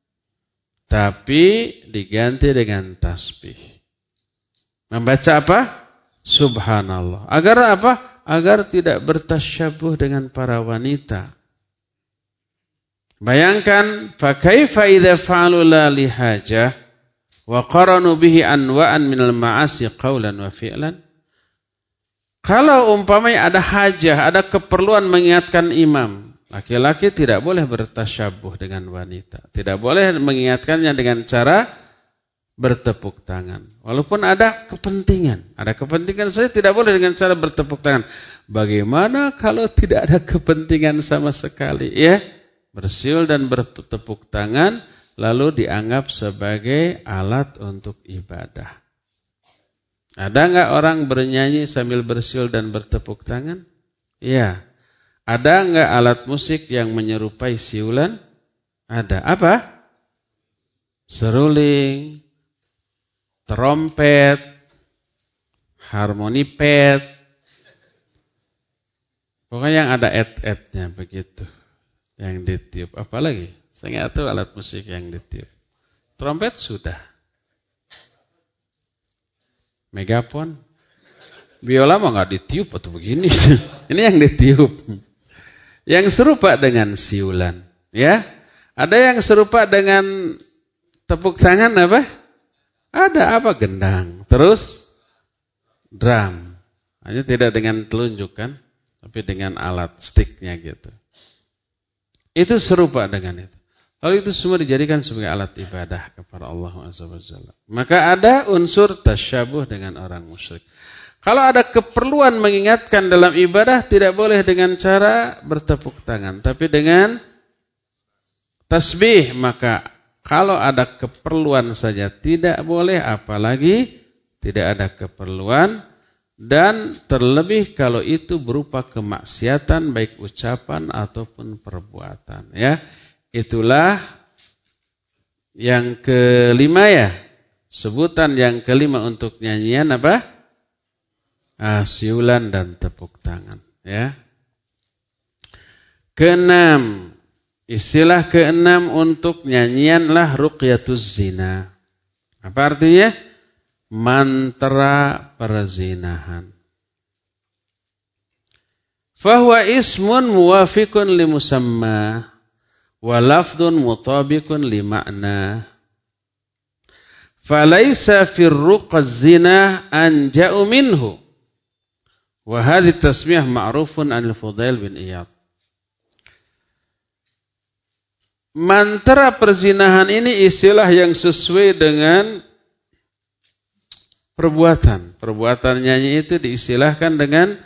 tapi diganti dengan tasbih. Membaca apa? Subhanallah. Agar apa? Agar tidak bertasyabuh dengan para wanita. Bayangkan, fa kaifa idza fa'alu la lihajah wa qaranu bihi anwa'an minal ma'asi qawlan wa fi'lan. Kalau umpamanya ada hajah, ada keperluan mengingatkan imam, laki-laki tidak boleh bertasyabuh dengan wanita. Tidak boleh mengingatkannya dengan cara bertepuk tangan. Walaupun ada kepentingan. Ada kepentingan saja tidak boleh dengan cara bertepuk tangan. Bagaimana kalau tidak ada kepentingan sama sekali? Ya, bersiul dan bertepuk tangan lalu dianggap sebagai alat untuk ibadah. Ada enggak orang bernyanyi sambil bersiul dan bertepuk tangan? Iya. Ada enggak alat musik yang menyerupai siulan? Ada. Apa? Seruling, trompet, harmoni pad, pokoknya yang ada et-etnya begitu, yang ditiup. Apalagi? Saya nggak tahu alat musik yang ditiup. Trompet sudah, megafon, biola mah nggak ditiup atau begini. Ini yang ditiup, yang serupa dengan siulan, ya. Ada yang serupa dengan tepuk tangan apa? Ada apa? Gendang. Terus drum. Hanya tidak dengan telunjuk kan, tapi dengan alat sticknya gitu. Itu serupa dengan itu. Lalu itu semua dijadikan sebagai alat ibadah kepada Allah subhanahu wa taala. Maka ada unsur tasyabuh dengan orang musyrik. Kalau ada keperluan mengingatkan dalam ibadah, tidak boleh dengan cara bertepuk tangan, tapi dengan tasbih. Maka kalau ada keperluan saja tidak boleh, apalagi tidak ada keperluan, dan terlebih kalau itu berupa kemaksiatan baik ucapan ataupun perbuatan. Ya, itulah yang kelima ya. Sebutan yang kelima untuk nyanyian apa? Ah, siulan dan tepuk tangan. Ya. Keenam. Istilah keenam untuk nyanyianlah ruqyatuz zina. Apa artinya? Mantra perzinahan. Fahuwa ismun muwafiqun li musamma wa lafdun mutabiqun li ma'na. Falaysa fir ruqaz zina anja'u minhu. Wa hadhihi tasmiyah ma'rufun 'anil Fudail bin Iyad. Mantra perzinahan ini istilah yang sesuai dengan perbuatan. Perbuatan nyanyi itu diistilahkan dengan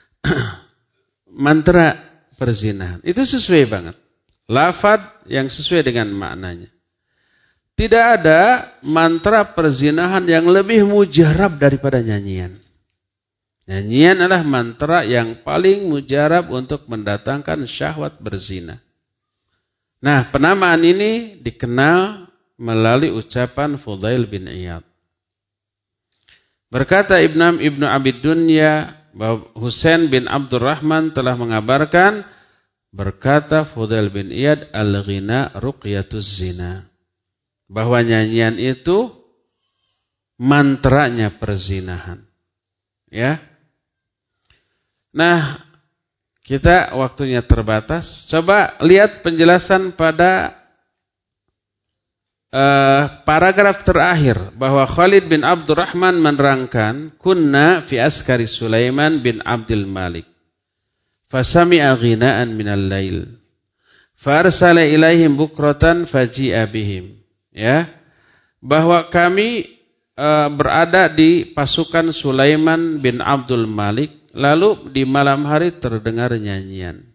mantra perzinahan. Itu sesuai banget. Lafaz yang sesuai dengan maknanya. Tidak ada mantra perzinahan yang lebih mujarab daripada nyanyian. Nyanyian adalah mantra yang paling mujarab untuk mendatangkan syahwat berzina. Nah, penamaan ini dikenal melalui ucapan Fudail bin Iyad. Berkata Ibnu Ibnu Abi Dunya bahwa Husain bin Abdurrahman telah mengabarkan, berkata Fudail bin Iyad, al-ghina ruqyatuz zina. Bahwa nyanyian itu mantranya perzinahan. Ya. Nah, kita waktunya terbatas. Coba lihat penjelasan pada uh, paragraf terakhir bahwa Khalid bin Abdurrahman menerangkan, kunna fi askari Sulaiman bin Abdul Malik. Fasami'a ghina'an minal lail. Farsala ilaihim bukratan faji'a bihim. Ya, bahwa kami e, berada di pasukan Sulaiman bin Abdul Malik, lalu di malam hari terdengar nyanyian.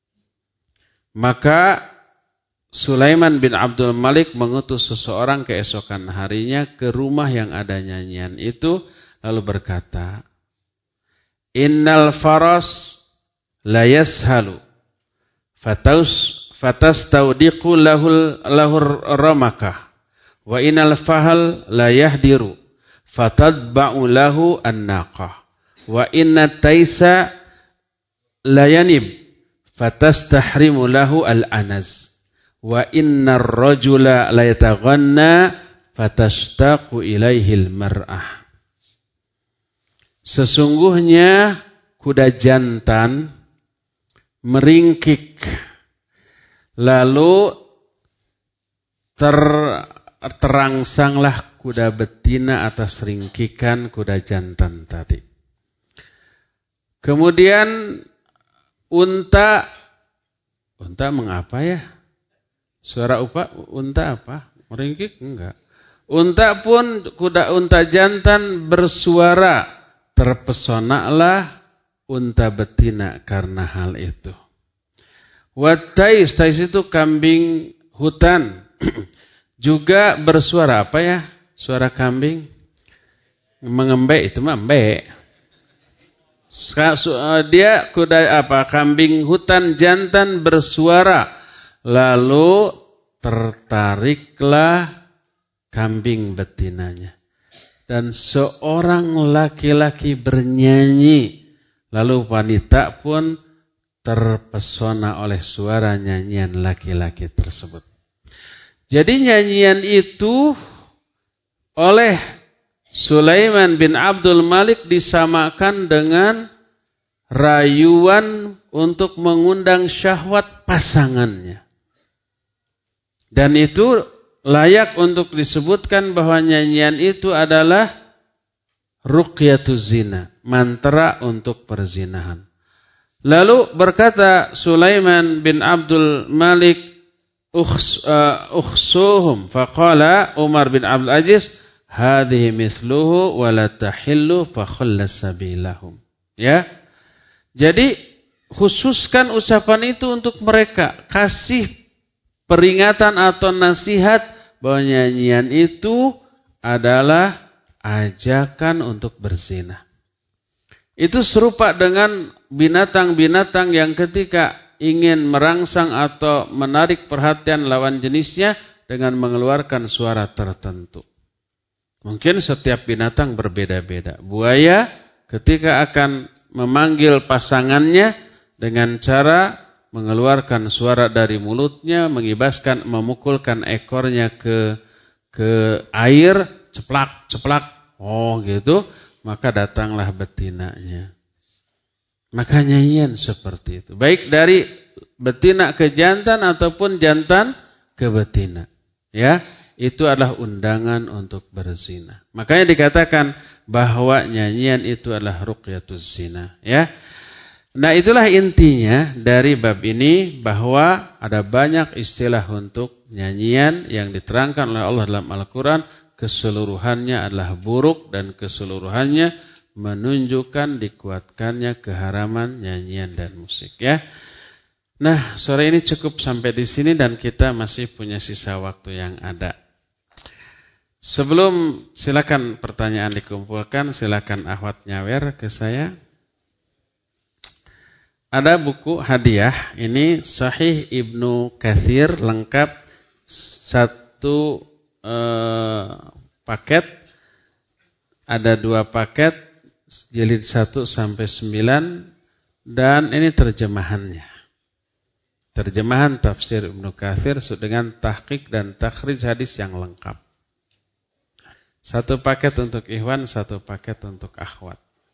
Maka Sulaiman bin Abdul Malik mengutus seseorang keesokan harinya ke rumah yang ada nyanyian itu, lalu berkata, Innal faras la yashalu fatus fatastaudiqu lahul lahur ramakah. Wa inal fahal la yahdiru fatadba'u lahu an-naqah. Wa inna taisa la yanib fatastahrimu lahu al-anaz. Wa innar rajula la yataghanna fatashtaqu ilaihi al-mar'ah. Sesungguhnya kuda jantan meringkik, lalu ter terangsanglah kuda betina atas ringkikan kuda jantan tadi. Kemudian unta, unta mengapa ya? Suara upa, unta apa? Meringkik? Enggak. Unta pun, kuda unta jantan bersuara, terpesonalah unta betina karena hal itu. Watais, tais itu kambing hutan. Juga bersuara apa ya? Suara kambing mengembek, itu mah embek. Dia kuda apa? Kambing hutan jantan bersuara, lalu tertariklah kambing betinanya. Dan seorang laki-laki bernyanyi, lalu wanita pun terpesona oleh suara nyanyian laki-laki tersebut. Jadi nyanyian itu oleh Sulaiman bin Abdul Malik disamakan dengan rayuan untuk mengundang syahwat pasangannya. Dan itu layak untuk disebutkan bahwa nyanyian itu adalah ruqyatuz zina, mantra untuk perzinahan. Lalu berkata Sulaiman bin Abdul Malik, ukhsuhum, faqala Umar bin Abdul Aziz, hadhihi mithluhu wa la tahillu fa khallas sabilahum. Ya. Jadi khususkan ucapan itu untuk mereka, kasih peringatan atau nasihat bahwa nyanyian itu adalah ajakan untuk berzina. Itu serupa dengan binatang-binatang yang ketika ingin merangsang atau menarik perhatian lawan jenisnya dengan mengeluarkan suara tertentu. Mungkin setiap binatang berbeda-beda. Buaya ketika akan memanggil pasangannya dengan cara mengeluarkan suara dari mulutnya, mengibaskan, memukulkan ekornya ke ke air, ceplak, ceplak, oh gitu, maka datanglah betinanya. Maka nyanyian seperti itu. Baik dari betina ke jantan ataupun jantan ke betina. Ya, itu adalah undangan untuk berzina. Makanya dikatakan bahwa nyanyian itu adalah ruqyatuz zina. Ya. Nah, itulah intinya dari bab ini, bahwa ada banyak istilah untuk nyanyian yang diterangkan oleh Allah dalam Al-Quran. keseluruhannya adalah buruk dan keseluruhannya menunjukkan dikuatkannya keharaman nyanyian dan musik ya. Nah, sore ini cukup sampai di sini dan kita masih punya sisa waktu yang ada. Sebelum silakan pertanyaan dikumpulkan, silakan Ahwat nyawer ke saya. Ada buku hadiah, ini Sahih Ibnu Katsir lengkap satu eh, paket. Ada dua paket, jilid satu sampai sembilan dan ini terjemahannya. Terjemahan tafsir Ibnu Katsir dengan tahqiq dan takhrij hadis yang lengkap. Satu paket untuk ikhwan, satu paket untuk akhwat.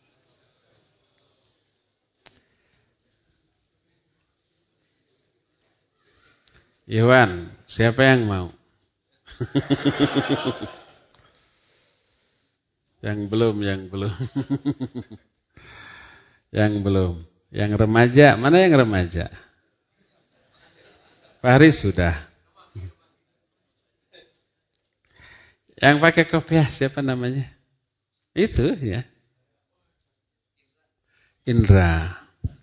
Ikhwan, siapa yang mau? Yang belum, yang belum. Yang belum. Yang remaja, mana yang remaja? Fahri sudah. Yang pakai kopiah siapa namanya? Itu ya. Indra.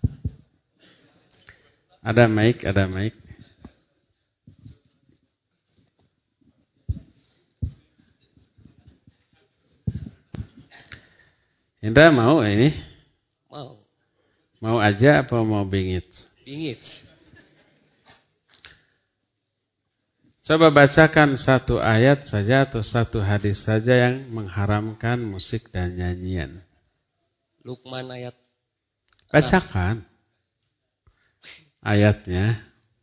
Ada mic, ada mic. Indra mau ini? Mau. Mau aja apa mau bingit? Bingit. Coba bacakan satu ayat saja atau satu hadis saja yang mengharamkan musik dan nyanyian. Luqman ayat. Bacakan ayatnya.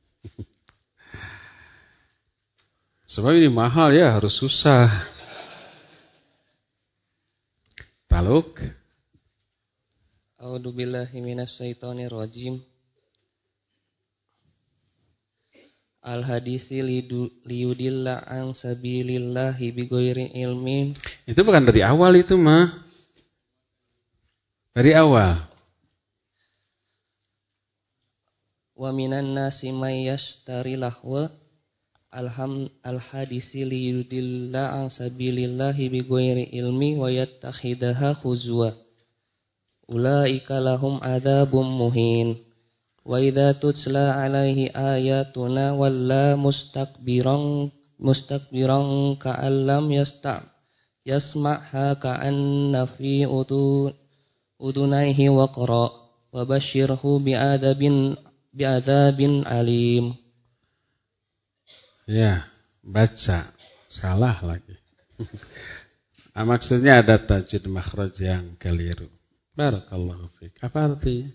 Sebab ini mahal ya, harus susah. Taluk. A'udzubillahi minasyaitonirrajim. Al-hadisi liyudilla an sabilillahi bighairi ilmin. Itu bukan dari awal itu mah. Dari awal. Wa minan nasi may yashtari lahwa alham al-hadisi liyudilla an sabilillahi bighairi ilmi wa yattakhidaha khuzwa. Ulaika lahum adzabum muhin. Wa idza tutla alaihi ayatuna walla mustakbiran mustakbiran ka'allam yasta' yasma'ha ka'anna fi udun udunaihi waqra wa basyirhu bi'adzabin bi'adzabin alim. Ya, baca salah lagi. Ah, maksudnya ada tajwid makhraj yang keliru. Barakallahu fiik. Apa artinya?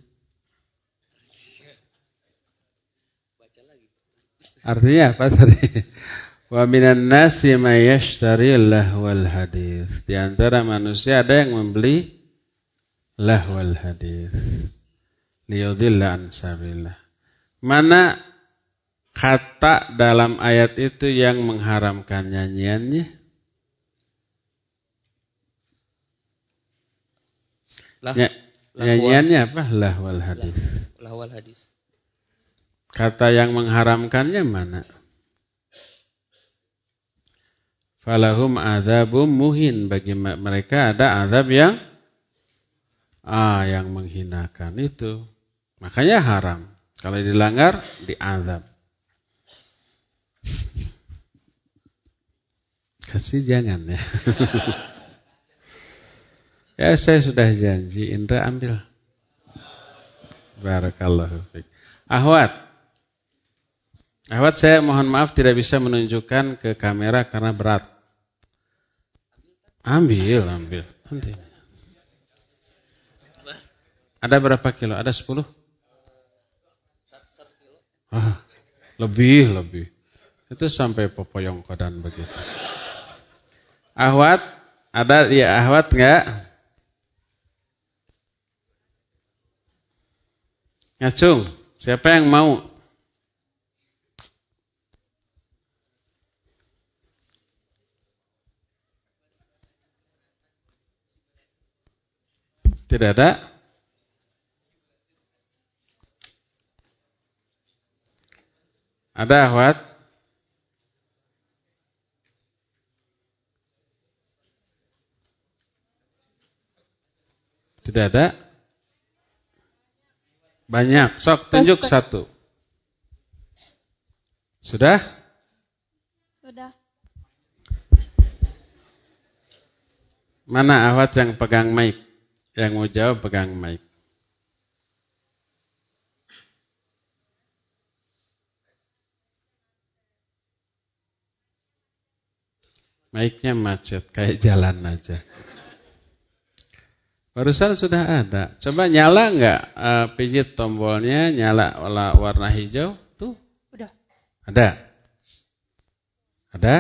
Artinya apa tadi? Wa minan nasi may yashtari lahwal hadis. Di antara manusia ada yang membeli lahwal hadis. Liyudilla an sabilillah. Mana kata dalam ayat itu yang mengharamkan nyanyiannya? Lah, Ny- nyanyiannya apa? Lahwal hadis. Lahwal hadis. Kata yang mengharamkannya mana? Falahum adzabum muhin, bagi mereka ada azab yang ah yang menghinakan itu. Makanya haram. Kalau dilanggar diazab. Kasih jangan ya. Ya saya sudah janji, Indra ambil. Barakallahu fiik. Ahwat. Ahwat, saya mohon maaf tidak bisa menunjukkan ke kamera karena berat. Ambil, ambil. Nanti. Ada berapa kilo? Ada sepuluh? Ah, lebih, lebih. Itu sampai popoyong kodan begitu. Ahwat, ada ya ahwat enggak? Ngacung, siapa yang mau? Tidak ada? Ada ahwat? Tidak ada? Banyak. Sok tunjuk satu. Sudah? Sudah. Mana Ahwat yang pegang mic? Yang mau jawab pegang mic. Mic-nya macet, kayak jalan aja. Barusan sudah ada. Coba nyala enggak? Uh, pijit tombolnya, nyala warna hijau. Tuh. Udah. Ada? Ada?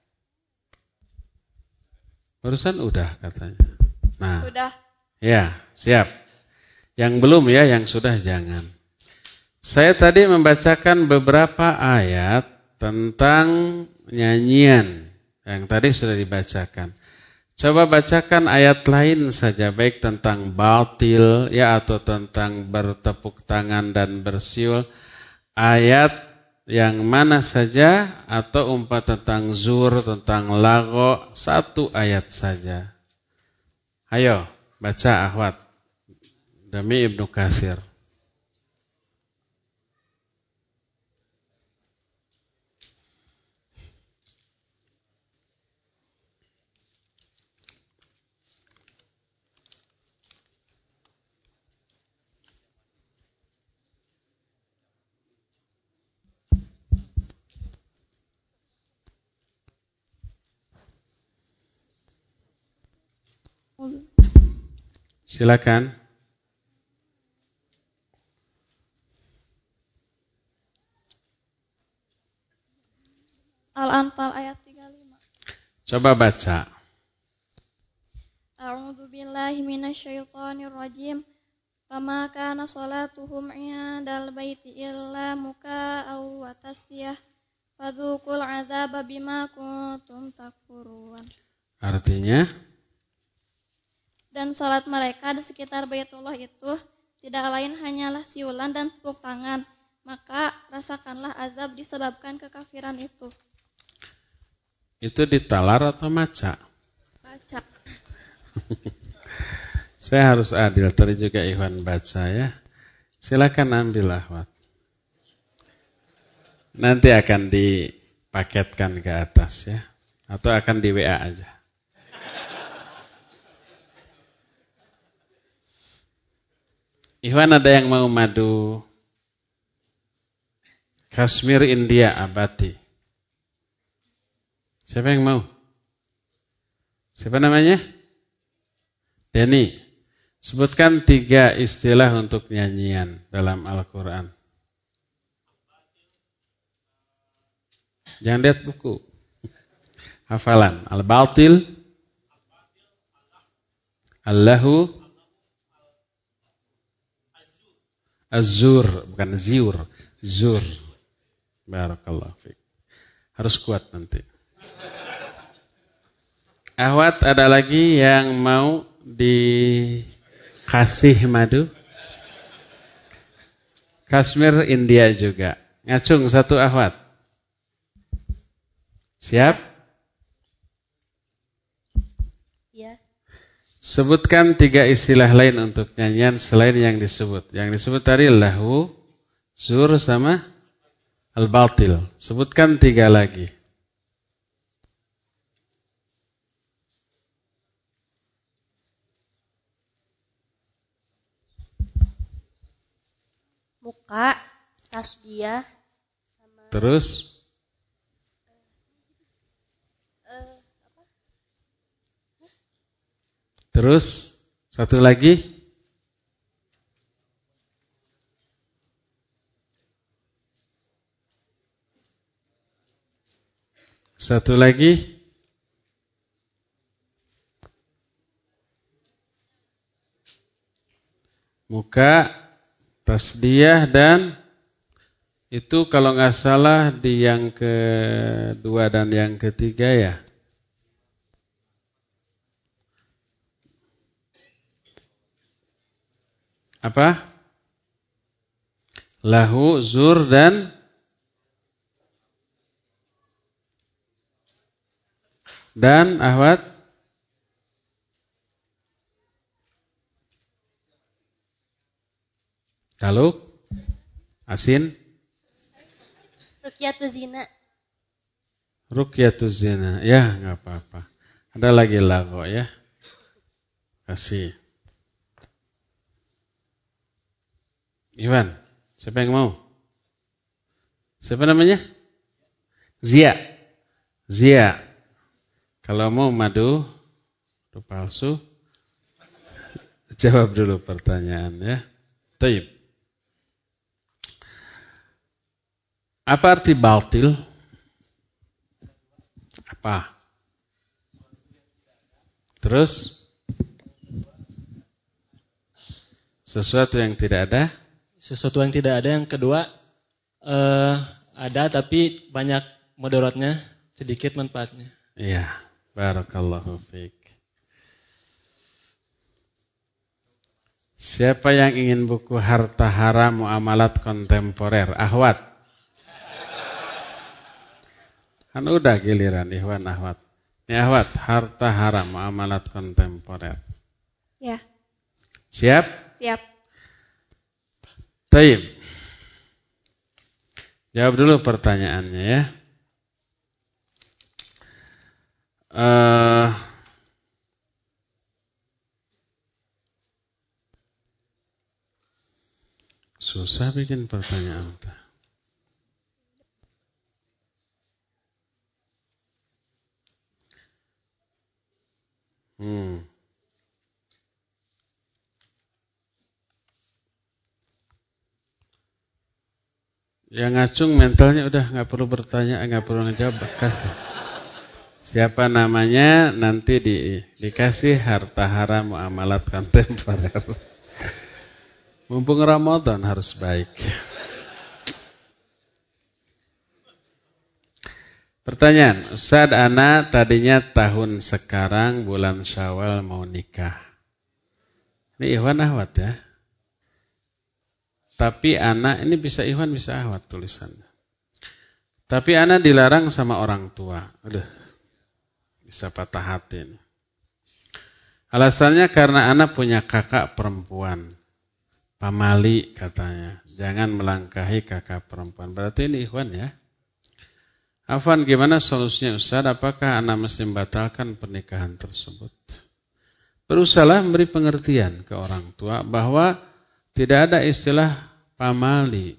Barusan udah katanya. Nah. Sudah. Ya, siap. Yang belum ya, yang sudah jangan. Saya tadi membacakan beberapa ayat tentang nyanyian. Yang tadi sudah dibacakan. Coba bacakan ayat lain saja, baik tentang batil ya atau tentang bertepuk tangan dan bersiul. Ayat yang mana saja atau umpah tentang zur, tentang lago, satu ayat saja. Ayo, baca Ahwat. Demi Ibnu Katsir. Silakan. Al-Anfal ayat tiga puluh lima. Coba baca. A'udzu billahi minasyaitonir rajim. Fama kana sholatuhum 'indal baiti illa muka'aw wa tasdiyah. Fadzuqul 'adzaba bima kuntum takfurun. Artinya? Dan salat mereka di sekitar Baitullah itu tidak lain hanyalah siulan dan tepuk tangan. Maka rasakanlah azab disebabkan kekafiran itu. Itu ditalar atau maca? Baca. Saya harus adil, tadi juga Ikhwan baca ya. Silakan ambil Ahwat. Nanti akan dipaketkan ke atas ya. Atau akan di W A aja. Ikhwan, ada yang mau madu Kashmir India abadi? Siapa yang mau? Siapa namanya? Denny. Sebutkan tiga istilah untuk nyanyian dalam Al-Quran. Jangan lihat buku. Hafalan. Al-Batil, Allahu, Az-Zur, bukan Ziur, Zur. Barakallahu fiik. Harus kuat nanti. Ahwat, ada lagi yang mau dikasih madu? Kashmir India juga. Ngacung satu Ahwat. Siap? Ya. Sebutkan tiga istilah lain untuk nyanyian selain yang disebut. Yang disebut tadi lahu, zur sama al-batil. Sebutkan tiga lagi. Muka, tasdiyah, sama Terus? Uh, apa? Terus? Satu lagi? Satu lagi? Muka, tasdiyah, dan itu kalau nggak salah di yang kedua dan yang ketiga ya. Apa? Lahu, zur, dan dan Ahwat. Taluk? Asin? Ruqyatuz zina. Ruqyatuz zina. Ya, enggak apa-apa. Ada lagi lagu ya. Kasih. Iwan, siapa yang mau? Siapa namanya? Zia. Zia. Kalau mau madu, madu palsu, jawab dulu pertanyaan ya. Taib. Apa arti batil? Apa? Terus? Sesuatu yang tidak ada? Sesuatu yang tidak ada. Yang kedua, eh, ada tapi banyak mudaratnya, sedikit manfaatnya. Iya, barakallahu fiik. Siapa yang ingin buku Harta Haram Muamalat Kontemporer? Ahwat. Kan udah giliran Ikhwan Ahwat. Ini Ahwat, Harta Haram Muamalat Kontemporer. Ya. Siap? Siap. Taib. Jawab dulu pertanyaannya ya. Uh, susah bikin pertanyaan. Hmm. Yang ngacung mentalnya udah nggak perlu bertanya, nggak perlu ngejawab, kasih. Siapa namanya nanti di, dikasih harta haram muamalat kontemporer. Mumpung Ramadan harus baik. Pertanyaan, Ustadz ana tadinya tahun sekarang bulan Syawal mau nikah. Ini Ikhwan Ahwat ya. Tapi anak, ini bisa Ikhwan bisa Ahwat tulisannya. Tapi anak dilarang sama orang tua. Aduh, bisa patah hati ini. Alasannya karena anak punya kakak perempuan. Pamali katanya. Jangan melangkahi kakak perempuan. Berarti ini Ikhwan ya. Afwan, gimana solusinya Ustaz? Apakah anak mesti membatalkan pernikahan tersebut? Berusahalah memberi pengertian ke orang tua bahwa tidak ada istilah pamali.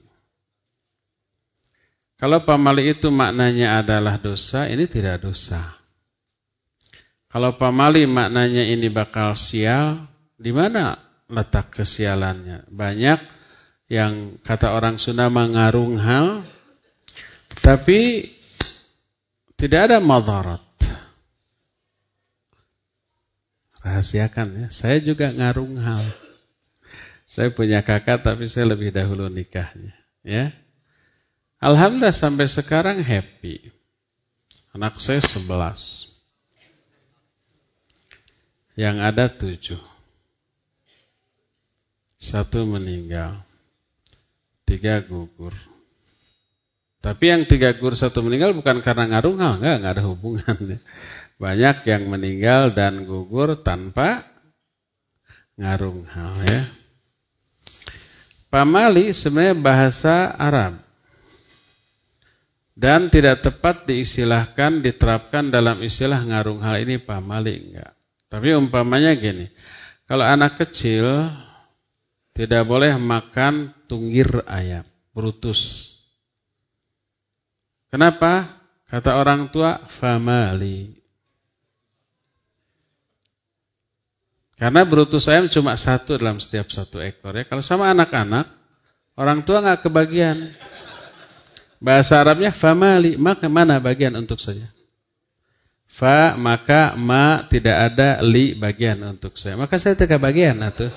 Kalau pamali itu maknanya adalah dosa, ini tidak dosa. Kalau pamali maknanya ini bakal sial, di mana letak kesialannya? Banyak yang kata orang Sunda mengarung hal, tapi tidak ada madarat. Rahasiakan ya, saya juga ngarung hal. Saya punya kakak tapi saya lebih dahulu nikahnya. Ya, alhamdulillah sampai sekarang happy. Anak saya sebelas. Yang ada tujuh. Satu meninggal. Tiga gugur. Tapi yang tiga gugur satu meninggal bukan karena ngarung hal. Enggak, enggak ada hubungannya. Banyak yang meninggal dan gugur tanpa ngarung hal ya. Pamali sebenarnya bahasa Arab. Dan tidak tepat diistilahkan, diterapkan dalam istilah ngarung hal ini pamali, enggak. Tapi umpamanya gini, kalau anak kecil tidak boleh makan tunggir ayam, brutus. Kenapa? Kata orang tua, famali. Karena brutus ayam cuma satu dalam setiap satu ekor ya. Kalau sama anak-anak, orang tua nggak kebagian. Bahasa Arabnya famali, maka mana bagian untuk saya? Fa maka ma tidak ada li bagian untuk saya. Maka saya tidak bagian atuh.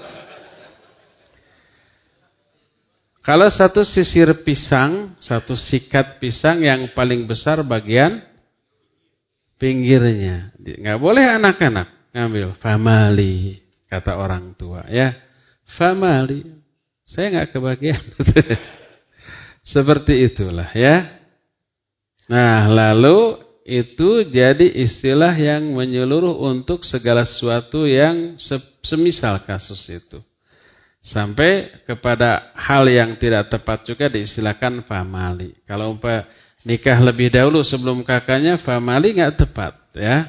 Kalau satu sisir pisang, satu sikat pisang yang paling besar bagian pinggirnya. Nggak boleh anak-anak ngambil famali, kata orang tua ya. Famali, saya nggak kebagian. Seperti itulah ya. Nah, lalu itu jadi istilah yang menyeluruh untuk segala sesuatu yang semisal kasus itu. Sampai kepada hal yang tidak tepat juga diistilahkan famali. Kalau umpah nikah lebih dahulu sebelum kakaknya, famali nggak tepat, ya.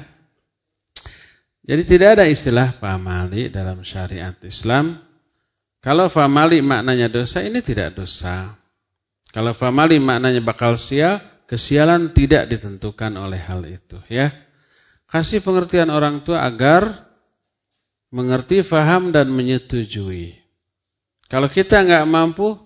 Jadi tidak ada istilah famali dalam syariat Islam. Kalau famali maknanya dosa, ini tidak dosa. Kalau famali maknanya bakal sial, kesialan tidak ditentukan oleh hal itu, ya. Kasih pengertian orang tua agar mengerti, faham, dan menyetujui. Kalau kita nggak mampu,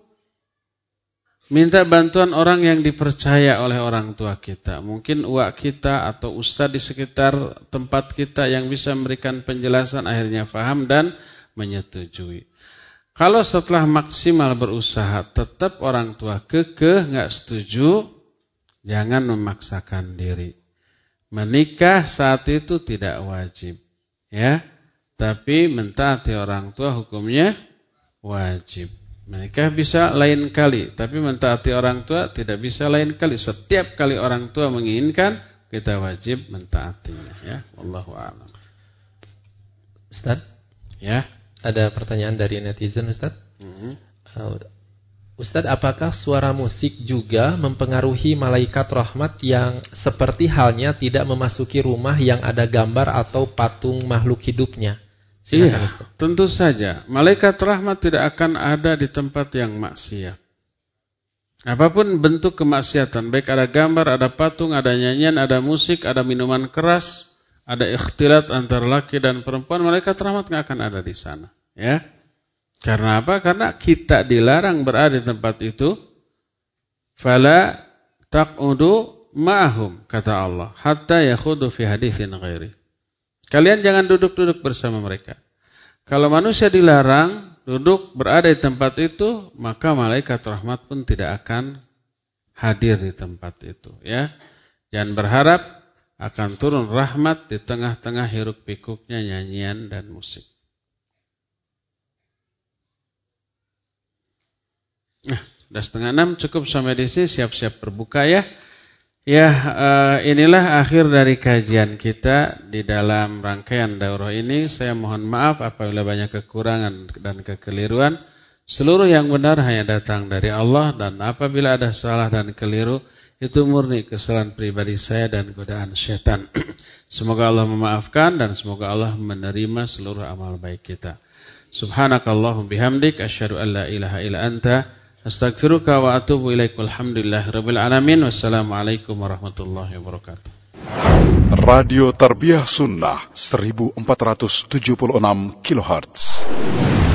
minta bantuan orang yang dipercaya oleh orang tua kita. Mungkin uak kita atau ustadz di sekitar tempat kita yang bisa memberikan penjelasan, akhirnya faham dan menyetujui. Kalau setelah maksimal berusaha tetap orang tua kekeh nggak setuju, jangan memaksakan diri. Menikah saat itu tidak wajib, ya. Tapi mentaati orang tua hukumnya wajib. Menikah bisa lain kali, tapi mentaati orang tua tidak bisa lain kali. Setiap kali orang tua menginginkan, kita wajib mentaatinya, ya. Wallahu a'lam. Ustaz, ya. Ada pertanyaan dari netizen, Ustaz. Mm-hmm. Uh, Ustaz, apakah suara musik juga mempengaruhi malaikat rahmat yang seperti halnya tidak memasuki rumah yang ada gambar atau patung makhluk hidupnya? Silakan, iya, Ustaz. Tentu saja. Malaikat rahmat tidak akan ada di tempat yang maksiat. Apapun bentuk kemaksiatan, baik ada gambar, ada patung, ada nyanyian, ada musik, ada minuman keras, ada ikhtilat antara laki dan perempuan, malaikat rahmat nggak akan ada di sana, ya. Karena apa? Karena kita dilarang berada di tempat itu. Fala taq'udu ma'ahum, kata Allah, hatta yakhudu fi haditsin ghairi. Kalian jangan duduk-duduk bersama mereka. Kalau manusia dilarang duduk berada di tempat itu, maka malaikat rahmat pun tidak akan hadir di tempat itu, ya. Jangan berharap akan turun rahmat di tengah-tengah hiruk pikuknya nyanyian dan musik. Nah, sudah setengah enam, cukup sampai di sini, siap-siap berbuka, ya. Ya, uh, inilah akhir dari kajian kita di dalam rangkaian daurah ini. Saya mohon maaf apabila banyak kekurangan dan kekeliruan. Seluruh yang benar hanya datang dari Allah, dan apabila ada salah dan keliru, itu murni kesalahan pribadi saya dan godaan syaitan. Semoga Allah memaafkan dan semoga Allah menerima seluruh amal baik kita. Subhanakallahum bihamdik, asyhadu an la ilaha illa anta, astaghfiruka wa atubu ilaik. Walhamdulillahirabbil alamin. Wassalamualaikum warahmatullahi wabarakatuh. Radio Tarbiyah Sunnah seribu empat ratus tujuh puluh enam kilohertz.